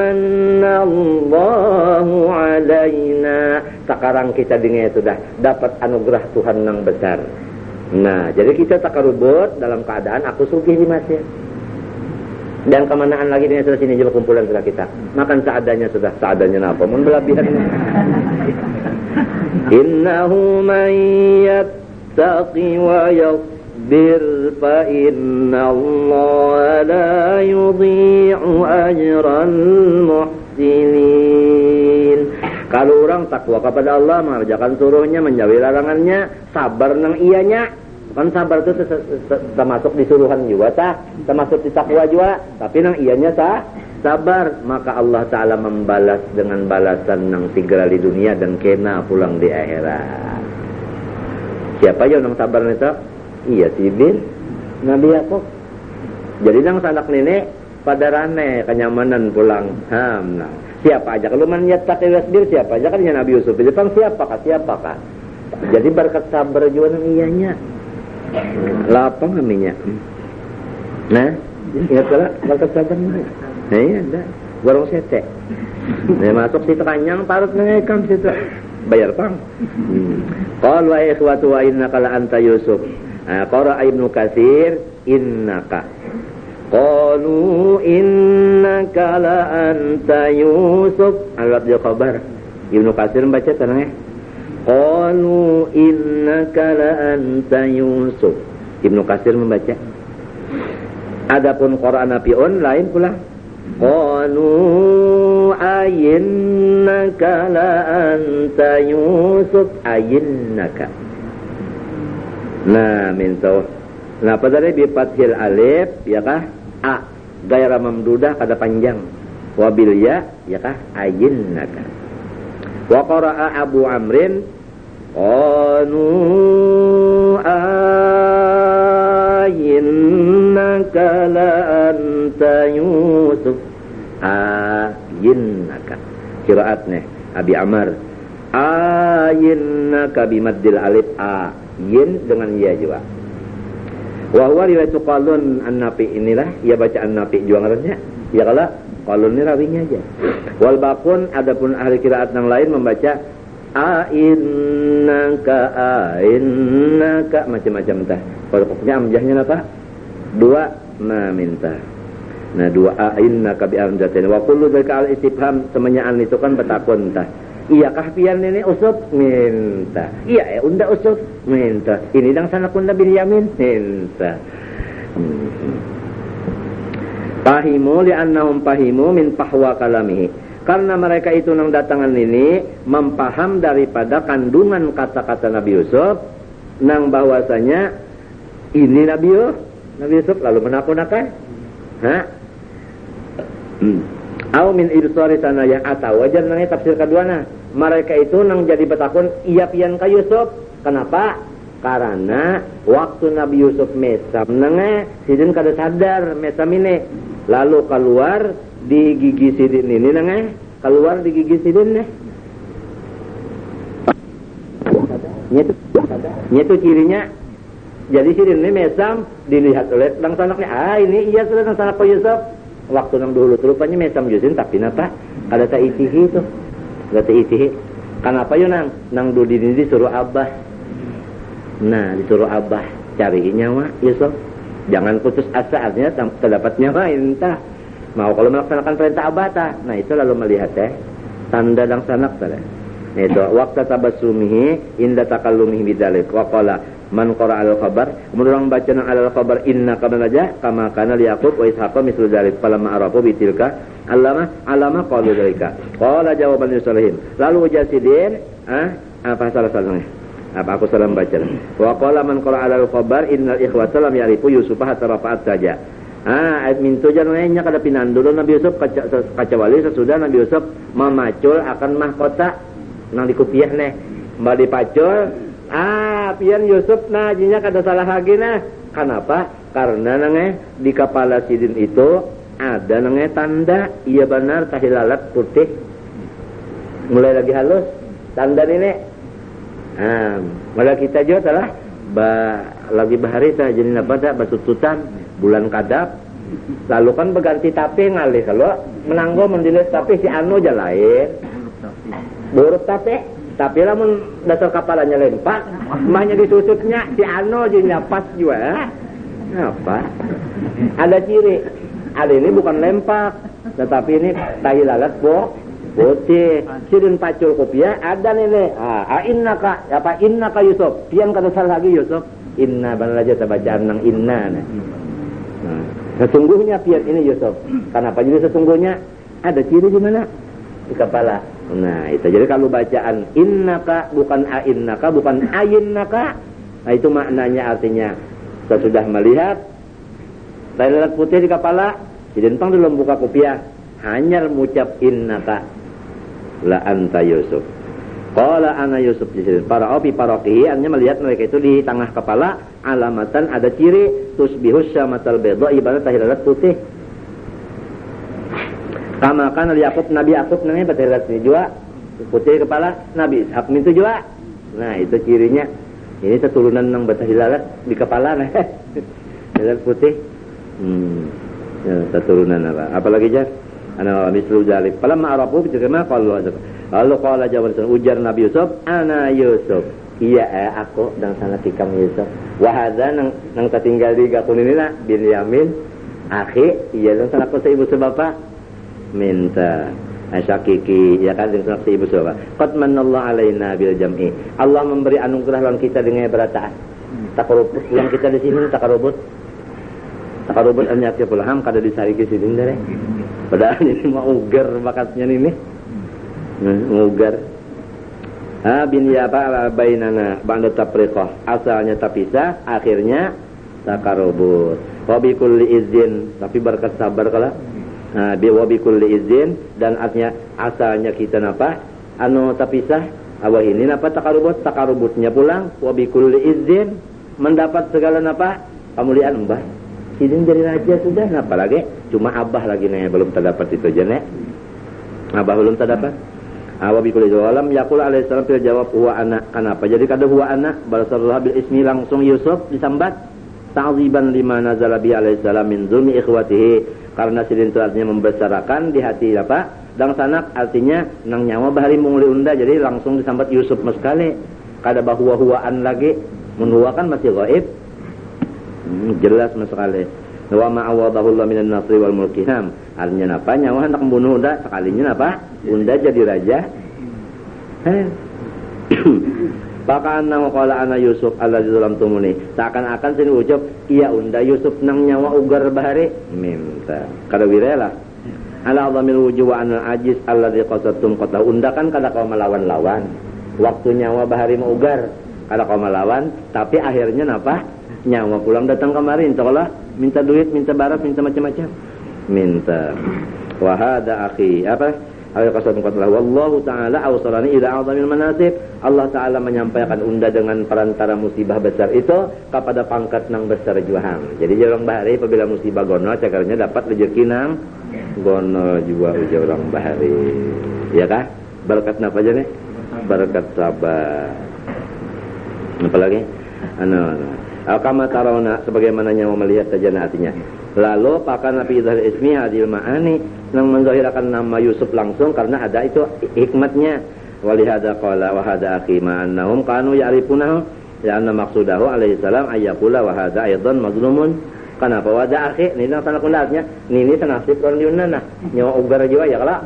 manallahu alaina. Sekarang kita dengar sudah dapat anugerah Tuhan yang besar. Nah, jadi kita takarubut dalam keadaan aku sugih di masjid. Dan kemanaan lagi dengan sudah sini juga kumpulan sudah kita. Makan seadanya sudah, seadanya apa? Mun belabihan. Innahu man yattaqi wa yasbir fa innallaha la yudhi'u ajral muhsinin. Kalau orang takwa kepada Allah, mengerjakan suruhnya, menjauhi larangannya, sabar nang iyanya. Kan sabar itu termasuk disuruhan juga termasuk di takwa juga, tapi nang iyanya sabar, maka Allah Ta'ala membalas dengan balasan nang tiga di dunia dan kena pulang di akhirat. Siapa yang nang sabar itu? Iya Sibin Nabi Yakub. Jadi nang sanak nenek pada rane kenyamanan pulang nah. Siapa aja kalau man yattaqi wasbir siapa aja kan ya Nabi Yusuf itu kan siapakah jadi berkat sabar juga nang iyanya. Lapang namanya. Nah, ingat kala berkat sabar mana? Nah, iya ada. Warung sete. Nah, masuk situ kanyang parut ngekam situ. Bayar pang. Qalu wa ikhwatu wa innaka la anta Yusuf. Qara Ibnu Katsir innaka. Qalu innaka la anta Yusuf. Al-Wad khabar. Ibnu Katsir baca tenang Qalu innaka la anta Yusuf. Ibnu Katsir membaca. Adapun Quran Nabiun lain pula. Qalu ayinnaka la anta Yusuf ayinnaka. Nah, minta. Nah, pada bi fathil alif ya kah? A gairah mamdudah kada panjang. Wa bil ya kah? Ayinnaka. Wa qara'a Abu Amrin qalu ayinnaka la anta Yusuf ayinnaka. Qiraatnya Abi Amr ayinnaka bimaddil alif ayin dengan ya juga. Wa huwa riwayat qalun an-Nafi inilah ya baca an-Nafi juangannya ya kalau qalun ini rawinya aja. Wal baqun adapun ahli qiraat yang lain membaca ainnaka macam-macam tah. Kalau pokoknya amjahnya apa? Dua minta. Nah, dua ainnaka bi amjatin. Wa kullu dzalika al istifham semenyaan itu kan betakun tah. Iyakah pian ini usuf minta. Iya unda usuf minta. Ini dang sana kunda Binyamin minta. Fahimu li'annahum fahimu min fahwa kalamihi. Karena mereka itu nang datangan ini mempaham daripada kandungan kata-kata Nabi Yusuf nang bahwasanya ini Nabi Yusuf lalu menakunakan au min irsari sanaya atau wajar nang tafsir keduana mereka itu nang jadi betakun iya pian ka Yusuf. Kenapa? Karena waktu Nabi Yusuf mesam nang sidin kada sadar mesam ini lalu keluar di gigi sidin ini nang keluar di gigi sidin itu cirinya. Jadi sidin ini mesam dilihat oleh dang sanaknya ini iya sudah dang sanak Yusuf waktu nang dulu rupanya mesam jusin tapi napa kada ta itihi itu. Kada ta itihi. Kenapa yo nang dulu ini disuruh abah. Nah, disuruh abah cari nyawa Yusuf. Jangan putus asa artinya terdapat nyawa entah. Mau kalau melaksanakan perintah abah ta. Nah, itu lalu melihat tanda dan sanak tadi. Itu waktu tabassumihi inda takallumihi bidzalik wa qala man qara al-khabar kemudian orang baca nang al-khabar inna kana aja kama kana li Yaqub wa Ishaq mislu dzalik falamma arafu bitilka alama qalu dzalika qala jawaban Yusalihin lalu Jasidin apa salah-salahnya apa aku salah baca wa qala man qara al-khabar innal ikhwata lam ya'rifu Yusuf hatta rafa'at saja ayat mintu jananya kada pinandulo Nabi Yusuf kacawali sesudah Nabi Yusuf memacul akan mahkota nang dikupiah neh mbak dipacul pian Yusuf nah jinya kada salah lagi nah kenapa karena nange di kepala sidin itu ada nange tanda iya benar tahilalat putih mulai lagi halus tanda ini mulai kita juga telah lagi bahari tah jadi apa dah basututan bulan kadap lalu kan berganti tapi ngalih kalau menanggo mendilis tapi si anu aja lain buruk tapi lamun dasar kapalanya lempak mahnya disusutnya si anu aja pas juga apa ada ciri ada ini bukan lempak tetapi ini tahi lalat putih sirin pacul kopiah ada nih innaka Yusuf pian kata salah lagi Yusuf inna benar aja bacaan nang inna sesungguhnya pian ini Yusuf kenapa jadi sesungguhnya ada ciri di mana di kepala. Nah, itu jadi kalau bacaan innaka bukan ainnaka bukan ayinnaka. Nah, itu maknanya artinya sesudah melihat lalat putih di kepala, jadi entang belum buka kopiah, hanya mengucap innaka la anta Yusuf. Qala ana Yusuf disini. Para paroqihi artinya melihat mereka itu di tengah kepala alamatan ada ciri tusbihus syamatal bayda ibarat lalat putih. Kama kan Yaqub Nabi Yaqub namanya batalat juga putih kepala Nabi Ishaq itu juga. Nah, itu cirinya. Ini keturunan nang batahilalat di kepala nah. Lalat putih. Ya, keturunan apa? Apalagi jar? Ana mislu dzalik. Falamma arafu bima qalu azab. Lalu qala jawab ujar Nabi Yusuf, ana Yusuf. Iya aku dan sana tikam Yusuf. Wa hadza nang tertinggal di gakunina bin Yamin. Akhi, iya dan sana ko sa ibu sa bapa. Minta asyakiki ya kan dengan saksi ibu sahabat qad manallahu alaina bil jam'i Allah memberi anugerah lawan kita dengan berataan takarubut yang kita di sini takarubut anyatnya pulaham kada disari ke sini deh padahal ini mau ugar bakatnya ini ugar bin ya apa bainana ba'da tafriqah asalnya tapisah akhirnya takarubut wa bi kulli izin tapi berkat sabar kala biwabikul izin dan artinya asalnya kita napa anu tapisah awal ini napa takarubutnya pulang wabikul izin mendapat segala napa kemuliaan mbah sidin jadi raja sudah napa lagi cuma abah lagi nih belum terdapat itu aja nih abah belum terdapat wabikul izin yakul alaihissalam dia jawab huwa anak kenapa jadi kada huwa anak barasallahu bil ismi langsung Yusuf disambat ta'ziban lima nazala bi alaihissalam min zulmi ikhwatihi karena sidin itu artinya membesarakan di hati apa dan sanak artinya nang nyawa bahari mungli unda jadi langsung disambat Yusuf sekali kada bahwa-huwaan lagi menhuwa kan masih gaib jelas sekali wa ma'awadahullah minan nasri wal mulkiham artinya apa nyawa hendak membunuh unda sekalinya apa unda jadi raja Bakaan nang qala ana Yusuf allazi zalamtumuni. Seakan-akan sini ucap iya unda Yusuf nang nyawa ugar bahari minta. Kada wirela. Ala dhamil wujuh wa anal ajiz allazi qasadtum qata unda kan kada kau melawan-lawan. Waktu nyawa bahari mau ugar kada kau melawan tapi akhirnya napa? Nyawa pulang datang kemarin insyaallah minta duit, minta barat, minta macam-macam. Minta. Wa hada akhi apa? Wallahu ta'ala awsalani ila a'zamil manasib. Allah ta'ala menyampaikan unda dengan perantara musibah besar itu kepada pangkat nang besar juang. Jadi orang bahari apabila musibah gono cakarnya dapat rezeki nang gono juga uja orang bahari. Ya kah? Berkat napa aja nih? Berkat sabar. Apalagi? Kama tarawna sebagaimana nyawa melihat saja artinya. Lalu pakan Nabi Idhar Ismi hadil ma'ani yang menzahirkan nama Yusuf langsung karena ada itu hikmatnya. Walihada qala wa hada akhi ma'annahum kanu ya'rifunahu ya anna maqsudahu alaihi salam ayyakula wa hada aidan mazlumun. Kenapa wada akhi ini nang sana kundatnya nini tanasib orang diunana nyawa ugar jiwa ya kala.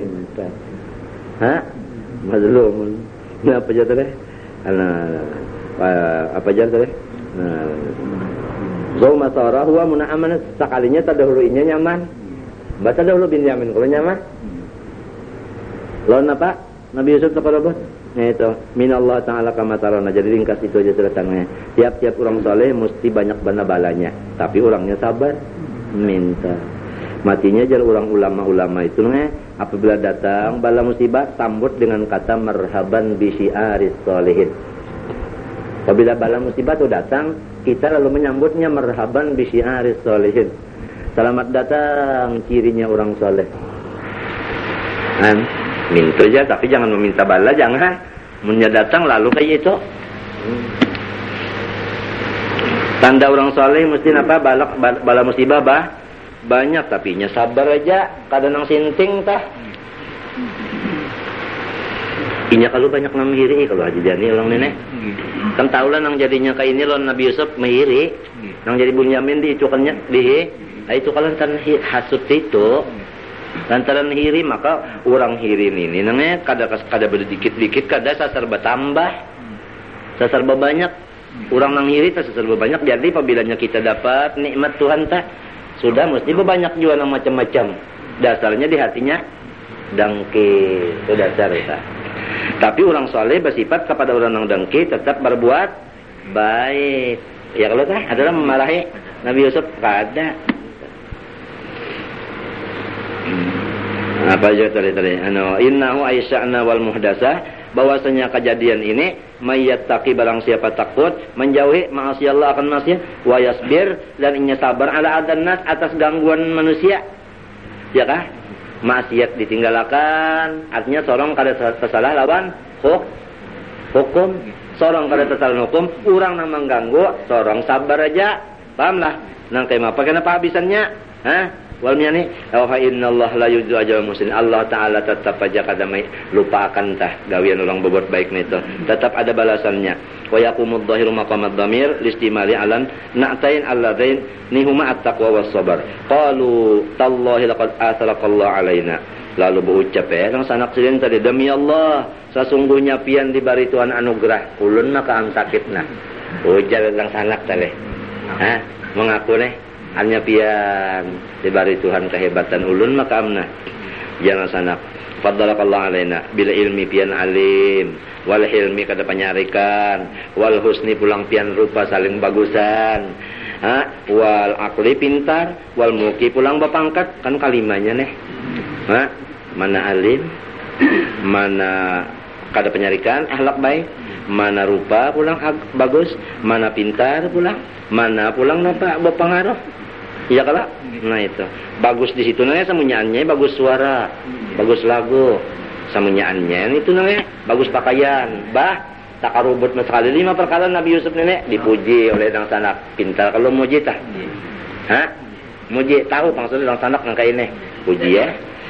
Mazlumun. Apa aja teh? Apa aja teh? Zauma sarah huwa muna'aman sekalinya tadahulunya nyaman. Baca dahulu bin Yamin kalau nyaman. Lawan apa? Nabi Yusuf tersebut. Nah itu minallah ta'ala kama tarana. Jadi ringkas itu aja ceritanya. Tiap-tiap orang soleh mesti banyak bala-balanya. Tapi orangnya sabar. Minta. Matinya jar orang ulama-ulama itu apabila datang bala musibah sambut dengan kata marhaban bi syi'aris sholihin. Apabila bala musibah itu datang, kita lalu menyambutnya marhaban bi syi'aris sholihin. Selamat datang cirinya orang soleh. Minta aja tapi jangan meminta bala, jangan. Munya datang lalu kayak itu. Tanda orang soleh mesti apa? Bala musibah banyak tapi nya sabar aja, kadang sinting tah. Inya kalau banyak namhiri kalau aja jani orang nenek. Kan tahulah nang jadinya kayak ini lawan Nabi Yusuf mahiri. Nang jadi Bunyamin diicukannya itu kalau lantaran hasut itu lantaran hiri maka orang hiri ini nangnya kada berdikit-dikit kada sasar bertambah. Sasar banyak. Orang nang hiri tak sasar banyak jadi apabila kita dapat nikmat Tuhan tah sudah mesti banyak juga nang macam-macam. Dasarnya di hatinya dangke itu dasar itu. Tapi orang soleh bersifat kepada orang yang dengki tetap berbuat baik. Ya kalau tah adalah memarahi Nabi Yusuf kada. Apa aja tadi? Innahu aisya'na wal muhdasa bahwasanya kejadian ini mayattaqi barang siapa takut menjauhi maksiat Allah akan maksiat wa yasbir dan inya sabar ala adannas atas gangguan manusia. Ya kah? Maksiat ditinggalkan artinya sorong kada tersalah lawan hukum sorong kada tersalah hukum urang nang mengganggu sorong sabar aja pahamlah nang kayak apa kenapa habisannya wal miyani wa innallaha la yudzu ajal muslimin Allah taala tetap aja kada lupakan tah gawian orang berbuat baik itu tetap ada balasannya wa yaqumud dhahiru maqamad dhamir listimali alan na'tain alladain nihuma at-taqwa was sabar qalu tallahi laqad atharaqallahu alaina lalu berucap nang sanak silin tadi demi Allah sesungguhnya pian dibari Tuhan anugerah ulun maka am sakitna ujar lang sanak tadi mengaku hanya pian dibari Tuhan kehebatan ulun maka amna jangan sanak faddalakallahu alaina bila ilmi pian alim wal hilmi kada panyarikan wal husni pulang pian rupa saling bagusan wal akli pintar wal muki pulang bapangkat kan kalimanya mana alim mana kada penyarikan akhlak baik mana rupa pulang bagus mana pintar pulang mana pulang napa berpengaruh. Iya kala? Nah itu. Bagus di situ nanya samunyaannya bagus suara, bagus lagu. Samunyaannya itu nanya bagus pakaian. Tak karubut sekali 5 perkara Nabi Yusuf nenek dipuji oleh orang sanak. Pintar kalau muji tah. Muji tahu maksudnya orang sanak nang kayak ini. Puji ya.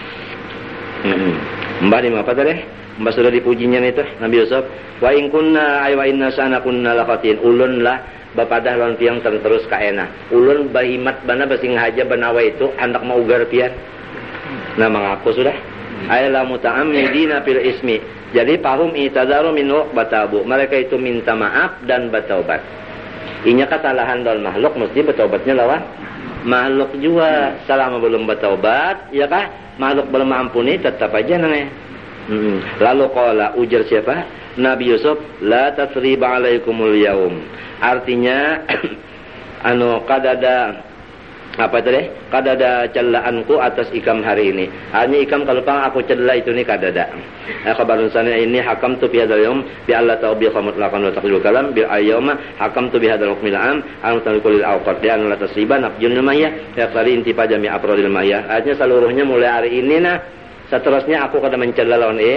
Mbah di apa tadi? Mbah sudah dipujinya itu Nabi Yusuf. Wa in kunna ay wa inna sanakunna laqatin ulun lah bapadah lawan piang terus kaena ulun bahimat bana basing haja banawa itu hendak mau ugar pian nah mengaku sudah ayla muta'ammidina fil ismi jadi pahum itadaru minhu batabu mereka itu minta maaf dan bertaubat inya kesalahan dalam makhluk mesti bertaubatnya lawan makhluk juga selama belum bertaubat ya kah makhluk belum ampuni tetap aja nangnya lalu qala ujar siapa Nabi Yusuf la tasriba alaikumul yaum artinya kadada apa tadi kadada celaanku atas ikam hari ini hanya ikam kalau pang aku cela itu ni kadada kabarun sana ini hakam tu bi hadzal yaum bi Allah taubiqa mutlaqan wa taqdul kalam bil ayyama hakam tu bi hadzal hukmil am an tanqulil awqat dia la tasriba nafjun maya ya qali intifa jami' afradil maya artinya seluruhnya mulai hari ini seterusnya aku kada mencela lawan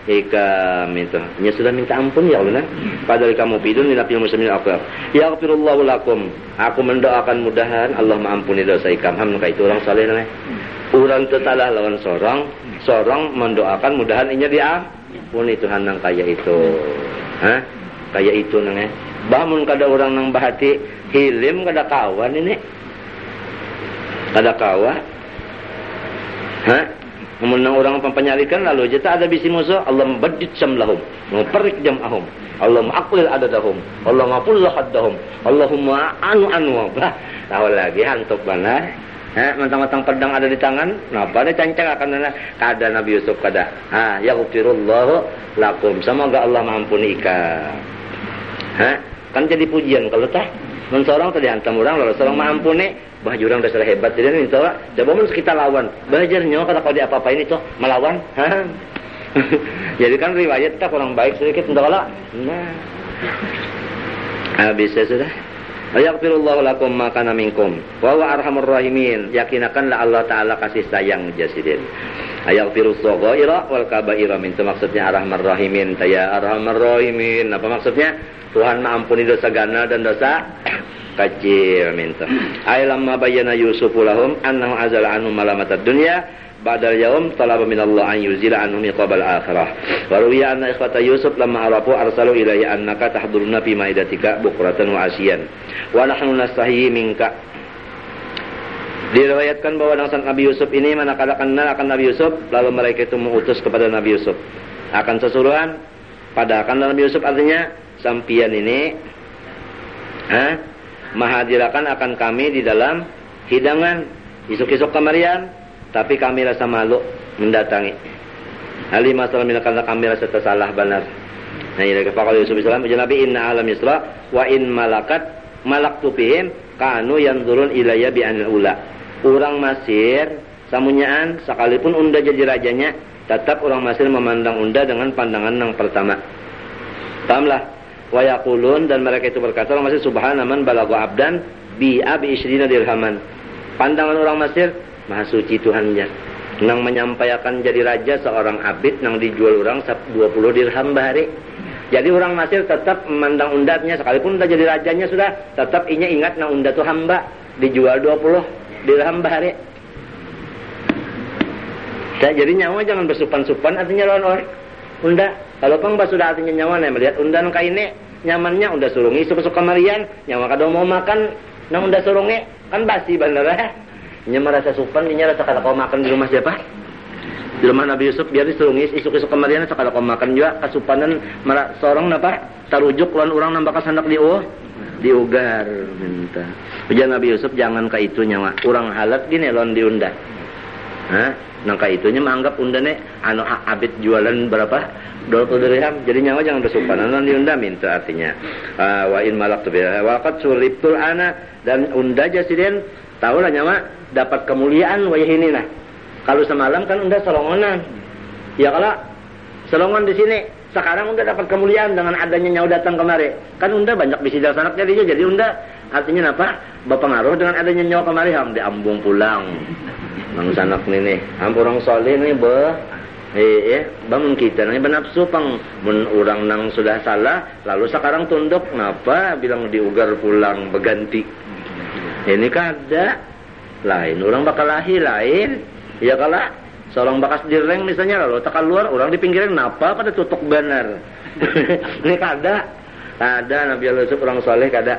ikam itu. Nya sudah minta ampun ya Allah. Padahal kamu pidun ila fil muslimin aqrab. Yaghfirullahu lakum. Aku mendoakan mudahan Allah mengampuni dosa ikam. Ham itu orang saleh nah. Urang teu talah lawan sorong mendoakan mudahan inya diampuni Tuhan nang kaya itu. Hah? Kaya itu nang bamun kada orang nang bahati hilim kada kawan ini. Kada kawan. Hah? Menang orang penyalikan lalu aja tak ada bisi musuh Allah membadit samlahum memperik jam'ahum Allah ma'aklil adadahum Allah ma'apulah haddahum Allahumma anu bah tahu lagi hantuk benar mentang-mentang pedang ada di tangan kenapa ada cancang akan kada Nabi Yusuf kada yaghfirullahu lakum semoga Allah mengampuni ika kan jadi pujian kalau tah mun sorong tadi hantam orang lalu sorong mengampuni bah jurang dasar hebat jadi ini coba mun kita lawan belajarnya kata kalau dia apa-apa ini tuh melawan jadi kan riwayat kita kurang baik sedikit entah kalau bisa sudah yaghfirullahu lakum ma kana minkum wa huwa arhamur rahimin yakinakanlah Allah taala kasih sayang jasidin yaghfirus saghaira wal kabaira min maksudnya arhamar rahimin ya arhamar rahimin apa maksudnya Tuhan mengampuni dosa gana dan dosa kecil minta. Ailamma bayyana Yusufu lahum annahu azala anhum malamatad dunya ba'dal yaum talaba minallah an yuzila anhum iqabal akhirah. Wa ruwiya anna ikhwata Yusuf lamma arafu arsalu ilayhi annaka tahduruna fi maidatika bukratan wa asyian. Wa nahnu nastahi minka. Diriwayatkan bahwa Nabi Yusuf ini manakala kenal akan Nabi Yusuf lalu mereka itu mengutus kepada Nabi Yusuf akan sesuruhan pada akan Nabi Yusuf artinya sampian ini mahadirakan akan kami di dalam hidangan isuk-isuk kamarian tapi kami rasa malu mendatangi ali masalah karena kami rasa tersalah benar nah ini kata Yusuf Islam Nabi inna alam Isra wa in malaktu fihim kanu yanzurun ilayya bi anil ula orang Mesir samunyaan sekalipun unda jadi rajanya tetap orang Mesir memandang unda dengan pandangan yang pertama pahamlah wa yaqulun dan mereka itu berkata orang Mesir subhana man balagha abdan bi abi isrina dirhaman pandangan orang Mesir maha suci Tuhannya nang menyampaikan jadi raja seorang abid nang dijual orang 20 dirham bahari jadi orang Mesir tetap memandang undatnya sekalipun udah jadi rajanya sudah tetap inya ingat nang undat itu hamba dijual 20 dirham bahari jadi nyawa jangan bersupan-supan artinya lawan orang unda kalau pang sudah artinya nyawa nih melihat undan kaine nyamannya unda surungi suka kamarian nyawa kada mau makan nang unda surungi kan basi bener nya merasa supan nya rasa kada kau makan di rumah siapa di rumah Nabi Yusuf biar disurungi isuk-isuk kamarian kada kau makan juga kasupanan sorong napa tarujuk lawan urang nambah kasandak diugar minta ujar Nabi Yusuf jangan ka itu nyawa urang halat gini lawan diunda nangka itunya menganggap undane anu abid jualan berapa 20 dirham jadi nyawa jangan bersumpanan diunda minta artinya wa in malak tu wa qad suribtul ana dan unda jasiden tahulah nyawa dapat kemuliaan wayah ini nah kalau semalam kan unda solongonan ya kalau solongan di sini sekarang unda dapat kemuliaan dengan adanya nyawa datang kemari kan unda banyak bisi sanak jadinya jadi unda artinya apa berpengaruh dengan adanya nyawa kemari ham diambung pulang nang sanak ni orang soleh ni bangun kita ni bernafsu pang mun orang nang sudah salah lalu sekarang tunduk kenapa bilang diugar pulang berganti ini kada lain orang bakal lahir lain ya kala seorang bakas direng misalnya lalu tak keluar orang di pinggiran kenapa pada tutup benar ini kada Nabi Yusuf orang soleh kada.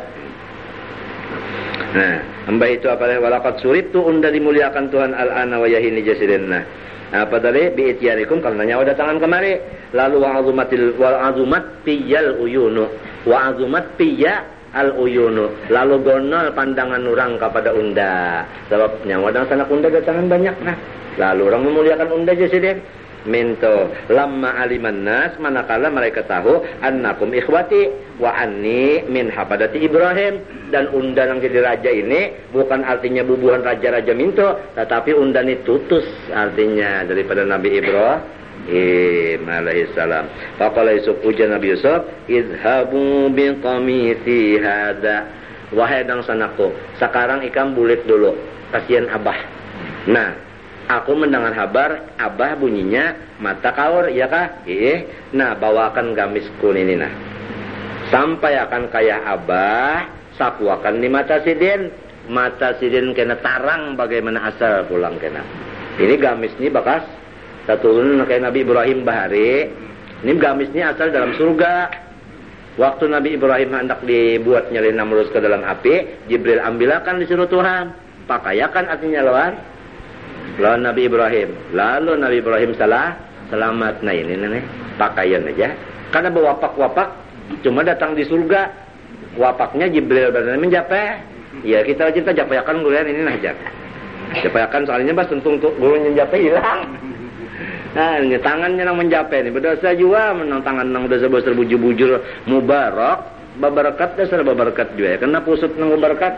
Nah, hamba itu apalagi walakat surit tu unda dimuliakan Tuhan al-ana wa yahini jasirinna. Apa tadi bi'tiarikum karena nyawa datangan kemari lalu wa'azumat piyal uyunu wa'azumat piya al-uyunu lalu gonol pandangan orang kepada unda sebab nyawa dan sanak unda datangan banyak nah lalu orang memuliakan unda jasirin minto lamma aliman nas manakala mereka tahu annakum ikhwati wa anni min hafadati Ibrahim dan undan yang jadi raja ini bukan artinya bubuhan raja-raja minto tetapi undan itu tutus artinya daripada Nabi Ibrahim alaihissalam. Faqala Yusuf ujar Nabi Yusuf idhabu biqamisi hada wahai dang sanakku sekarang ikam bulit dulu kasihan abah nah Aku mendengar kabar Abah bunyinya mata kaur, ya kah? Nah, bawakan gamisku ini nah. Sampai akan kaya Abah, sapuakan di mata sidin. Mata sidin kena tarang bagaimana asal pulang kena. Ini gamis ini bakas saturun kayak Nabi Ibrahim bahari. Ini gamis ini asal dalam surga. Waktu Nabi Ibrahim hendak dibuat nyari Namrud ke dalam api, Jibril ambilakan disuruh Tuhan. Pakaiakan artinya lawan Nabi Ibrahim. Lalu Nabi Ibrahim selamat. Nah ini nih pakaian aja. Karena berwapak-wapak cuma datang di surga. Wapaknya Jibril benar menjapai. Ya kita japayakan gulian ini nah aja. Japayakan soalnya bas tentu untuk gurunya japai hilang. Nah, ini tangannya nang menjapai nih. Berdosa juga menang tangan nang dosa-dosa bujur-bujur mubarak, babarakat dasar babarakat juga ya. Kena pusut nang babarakat.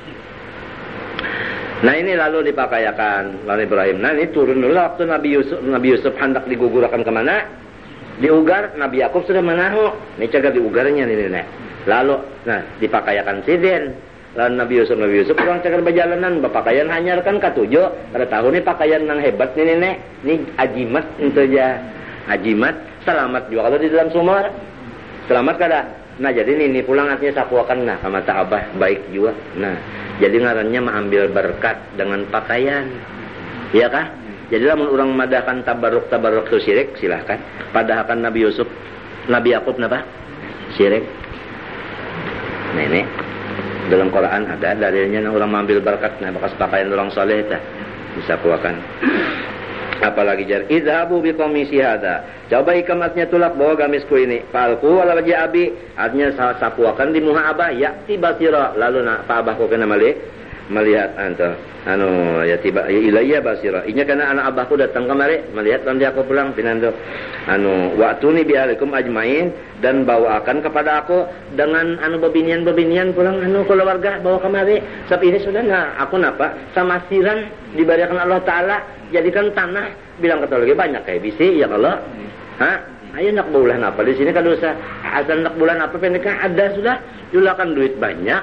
Nah ini lalu dipakaiakan lawan Ibrahim. Nah ini turun dulu waktu Nabi Yusuf hendak digugurkan kemana? Diugar, Nabi Yakub sudah menahu. Ini cegah diugarnya nih nih. Lalu, nah dipakaiakan sidin. Lalu Nabi Yusuf orang cegah berjalanan. Berpakaian hanyarkan katujo. Pada tahun ini pakaian yang hebat nih nih. Ini ajimat itu aja. Ajimat, selamat juga kalau di dalam sumur. Selamat kada. Nah jadi ini pulang artinya sapuakan nah sama Abah baik juga. Nah jadi ngarannya mengambil berkat dengan pakaian. Iya kah? Jadilah orang madahkan tabarruk tu syirik silahkan. Padahal Nabi Yusuf, Nabi Yakub napa? Syirik. Nah ini dalam Quran ada dalilnya orang mengambil berkat nah bekas pakaian orang saleh tah disapuakan. Apalagi jar idhabu bi qamisi hada. Coba ikamatnya tulak bawa gamisku ini. Falku wala wajhi abi. Artinya sapuakan di muha abah ya tibasira. Lalu nak pa abahku kena melihat ya tiba ilayya basira. Inya kana anak abahku datang kemari melihat dan dia aku pulang pinando waktu ni bialikum ajmain dan bawakan kepada aku dengan bebinian pulang keluarga bawa kemari. Sebab ini sudah aku napa sama siran diberikan Allah Taala jadikan tanah bilang kata lagi banyak kayak bisi ya Allah. Ayo nak bulan apa di sini kan dosa asal nak bulan apa pendeknya ada sudah julakan duit banyak.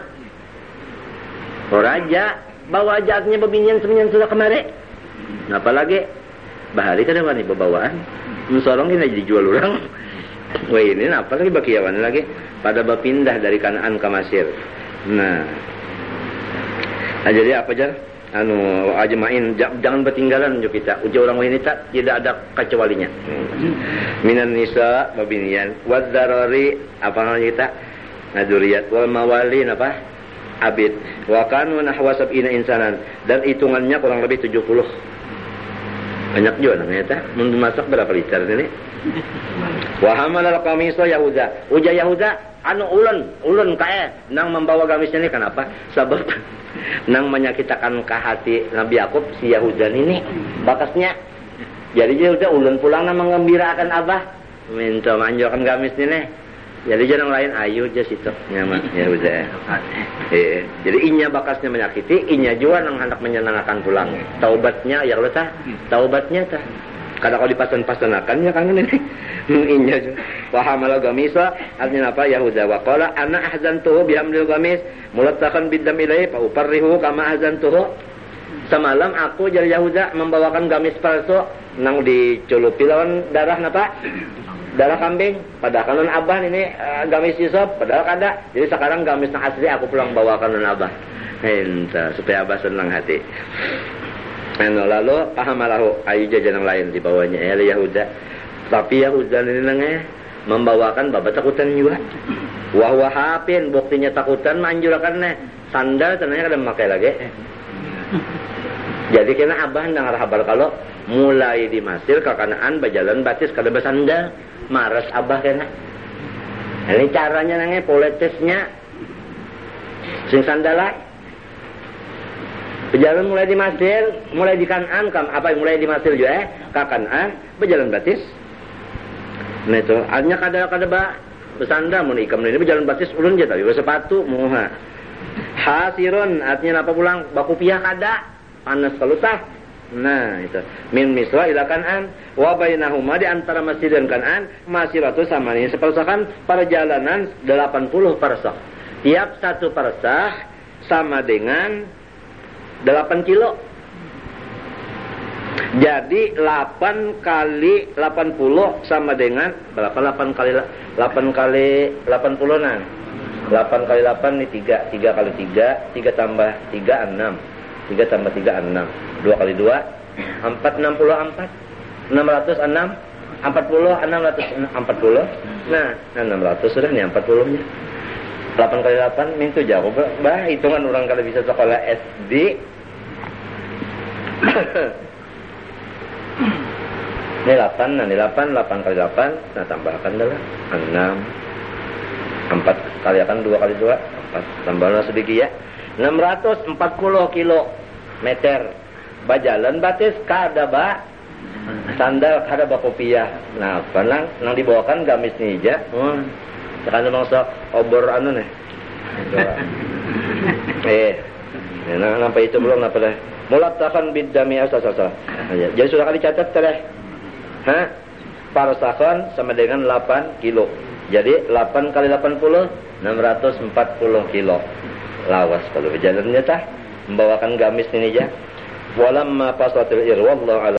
Raja bawa jatnya bebinian semenyan sudah kemari. Apalagi bahari kada wani bebawaan. Sorong ini dijual orang. Wah ini apa lagi bakiawan lagi pada berpindah dari Kanaan ke Mesir. Nah jadi apa jar? Ajmain jangan bertinggalan juga kita. Ujar orang wanita tidak ada kecualinya. Minan nisa bebinian, wadzarari apa namanya kita? Naduriyat wal mawalin apa? Abid wa kanu nahwa sab'ina insanan dan hitungannya kurang lebih 70. Banyak juga namanya mun masak berapa liter ini? Wa hamalal qamisa Yahuda. Uja Yahuda ulun kae nang membawa gamisnya ini kenapa? Sebab nang menyakitkan ke hati Nabi Yakub si Yahuda ini bakasnya. Jadi Yahuda ulun pulang nang mengembirakan Abah. Minta manjurkan gamis ini. Jadi jangan lain ayu aja situ nyaman ya udah. Jadi inya bakasnya menyakiti, inya juga nang hendak menyenangkan pulang. Taubatnya ya Allah tah, taubatnya tah. Kada kalau dipasan-pasanakan ya kan ini. Inya juga. Wahamala gamisa artinya apa? Yahuda wa qala ana ahzantuhu bihamdil gamis mulattakan bidam ilai fa uparrihu kama ahzantuhu. Semalam aku jadi Yahuda membawakan gamis palsu nang diculupi lawan darah napa? Darah kambing, padahal kan Abah ini gamis Yusuf, padahal kada. Jadi sekarang gamis yang asli aku pulang bawakan Abah. Supaya Abah senang hati. Lalu pahamalahu ayu jajan yang lain di bawahnya ya Yahuda. Tapi Yahuda ini nengnya membawakan baba takutan juga. Wah hapin buktinya takutan manjurakan sandal tenanya kada memakai lagi. Jadi kena Abah dengar kabar kalau mulai di Mesir ke Kanaan berjalan batis kada bersandal. Maras Abah kena. Ini caranya nangnya politisnya. Sing sandalai. Berjalan mulai di Mesir, mulai di Kanaan, mulai di Mesir juga ke Kanaan, berjalan batis. Nah itu, artinya kada bersandal mun ikam ini berjalan batis ulun je tapi bersepatu moha. Hasirun artinya apa pulang baku piah kada. Panas kalau tah. Nah itu min Misra ila Kan'an wa bainahuma di antara Mesir dan Kan'an masiratu sama ini sepersakan perjalanan 80 parsah. Tiap satu parsah sama dengan 8 kilo. Jadi 8 kali 80 sama dengan berapa? 8 kali 80 nah. 8 kali 8 ini 3 kali 3 tambah 3 6. 3 tambah 3 6. 2 kali 2 4 64. 606 40 640. Nah 600 sudah nih 40 nya. 8 kali 8 mintu jauh bah hitungan orang kalau bisa sekolah SD. Ini 8, nah ini 8 kali 8, nah tambahkan adalah 6. 4 kali akan 2 kali 2, 4. Tambahlah sedikit ya. 640 kilometer. Bajalan batis kada ba sandal kada ba kopiah. Nah, panang nang dibawakan gamis nija. Sekarang mangsa obor anu nih. Nah, nampak itu belum apa dah. Mulatakan bidami asas-asas. Jadi sudah kali catat teh. Parsakhon sama dengan 8 kilo. Jadi 8 kali 80 640 kilo. Lawas kalau berjalannya tah membawakan gamis ini aja. Walamma fasatil ir wallahu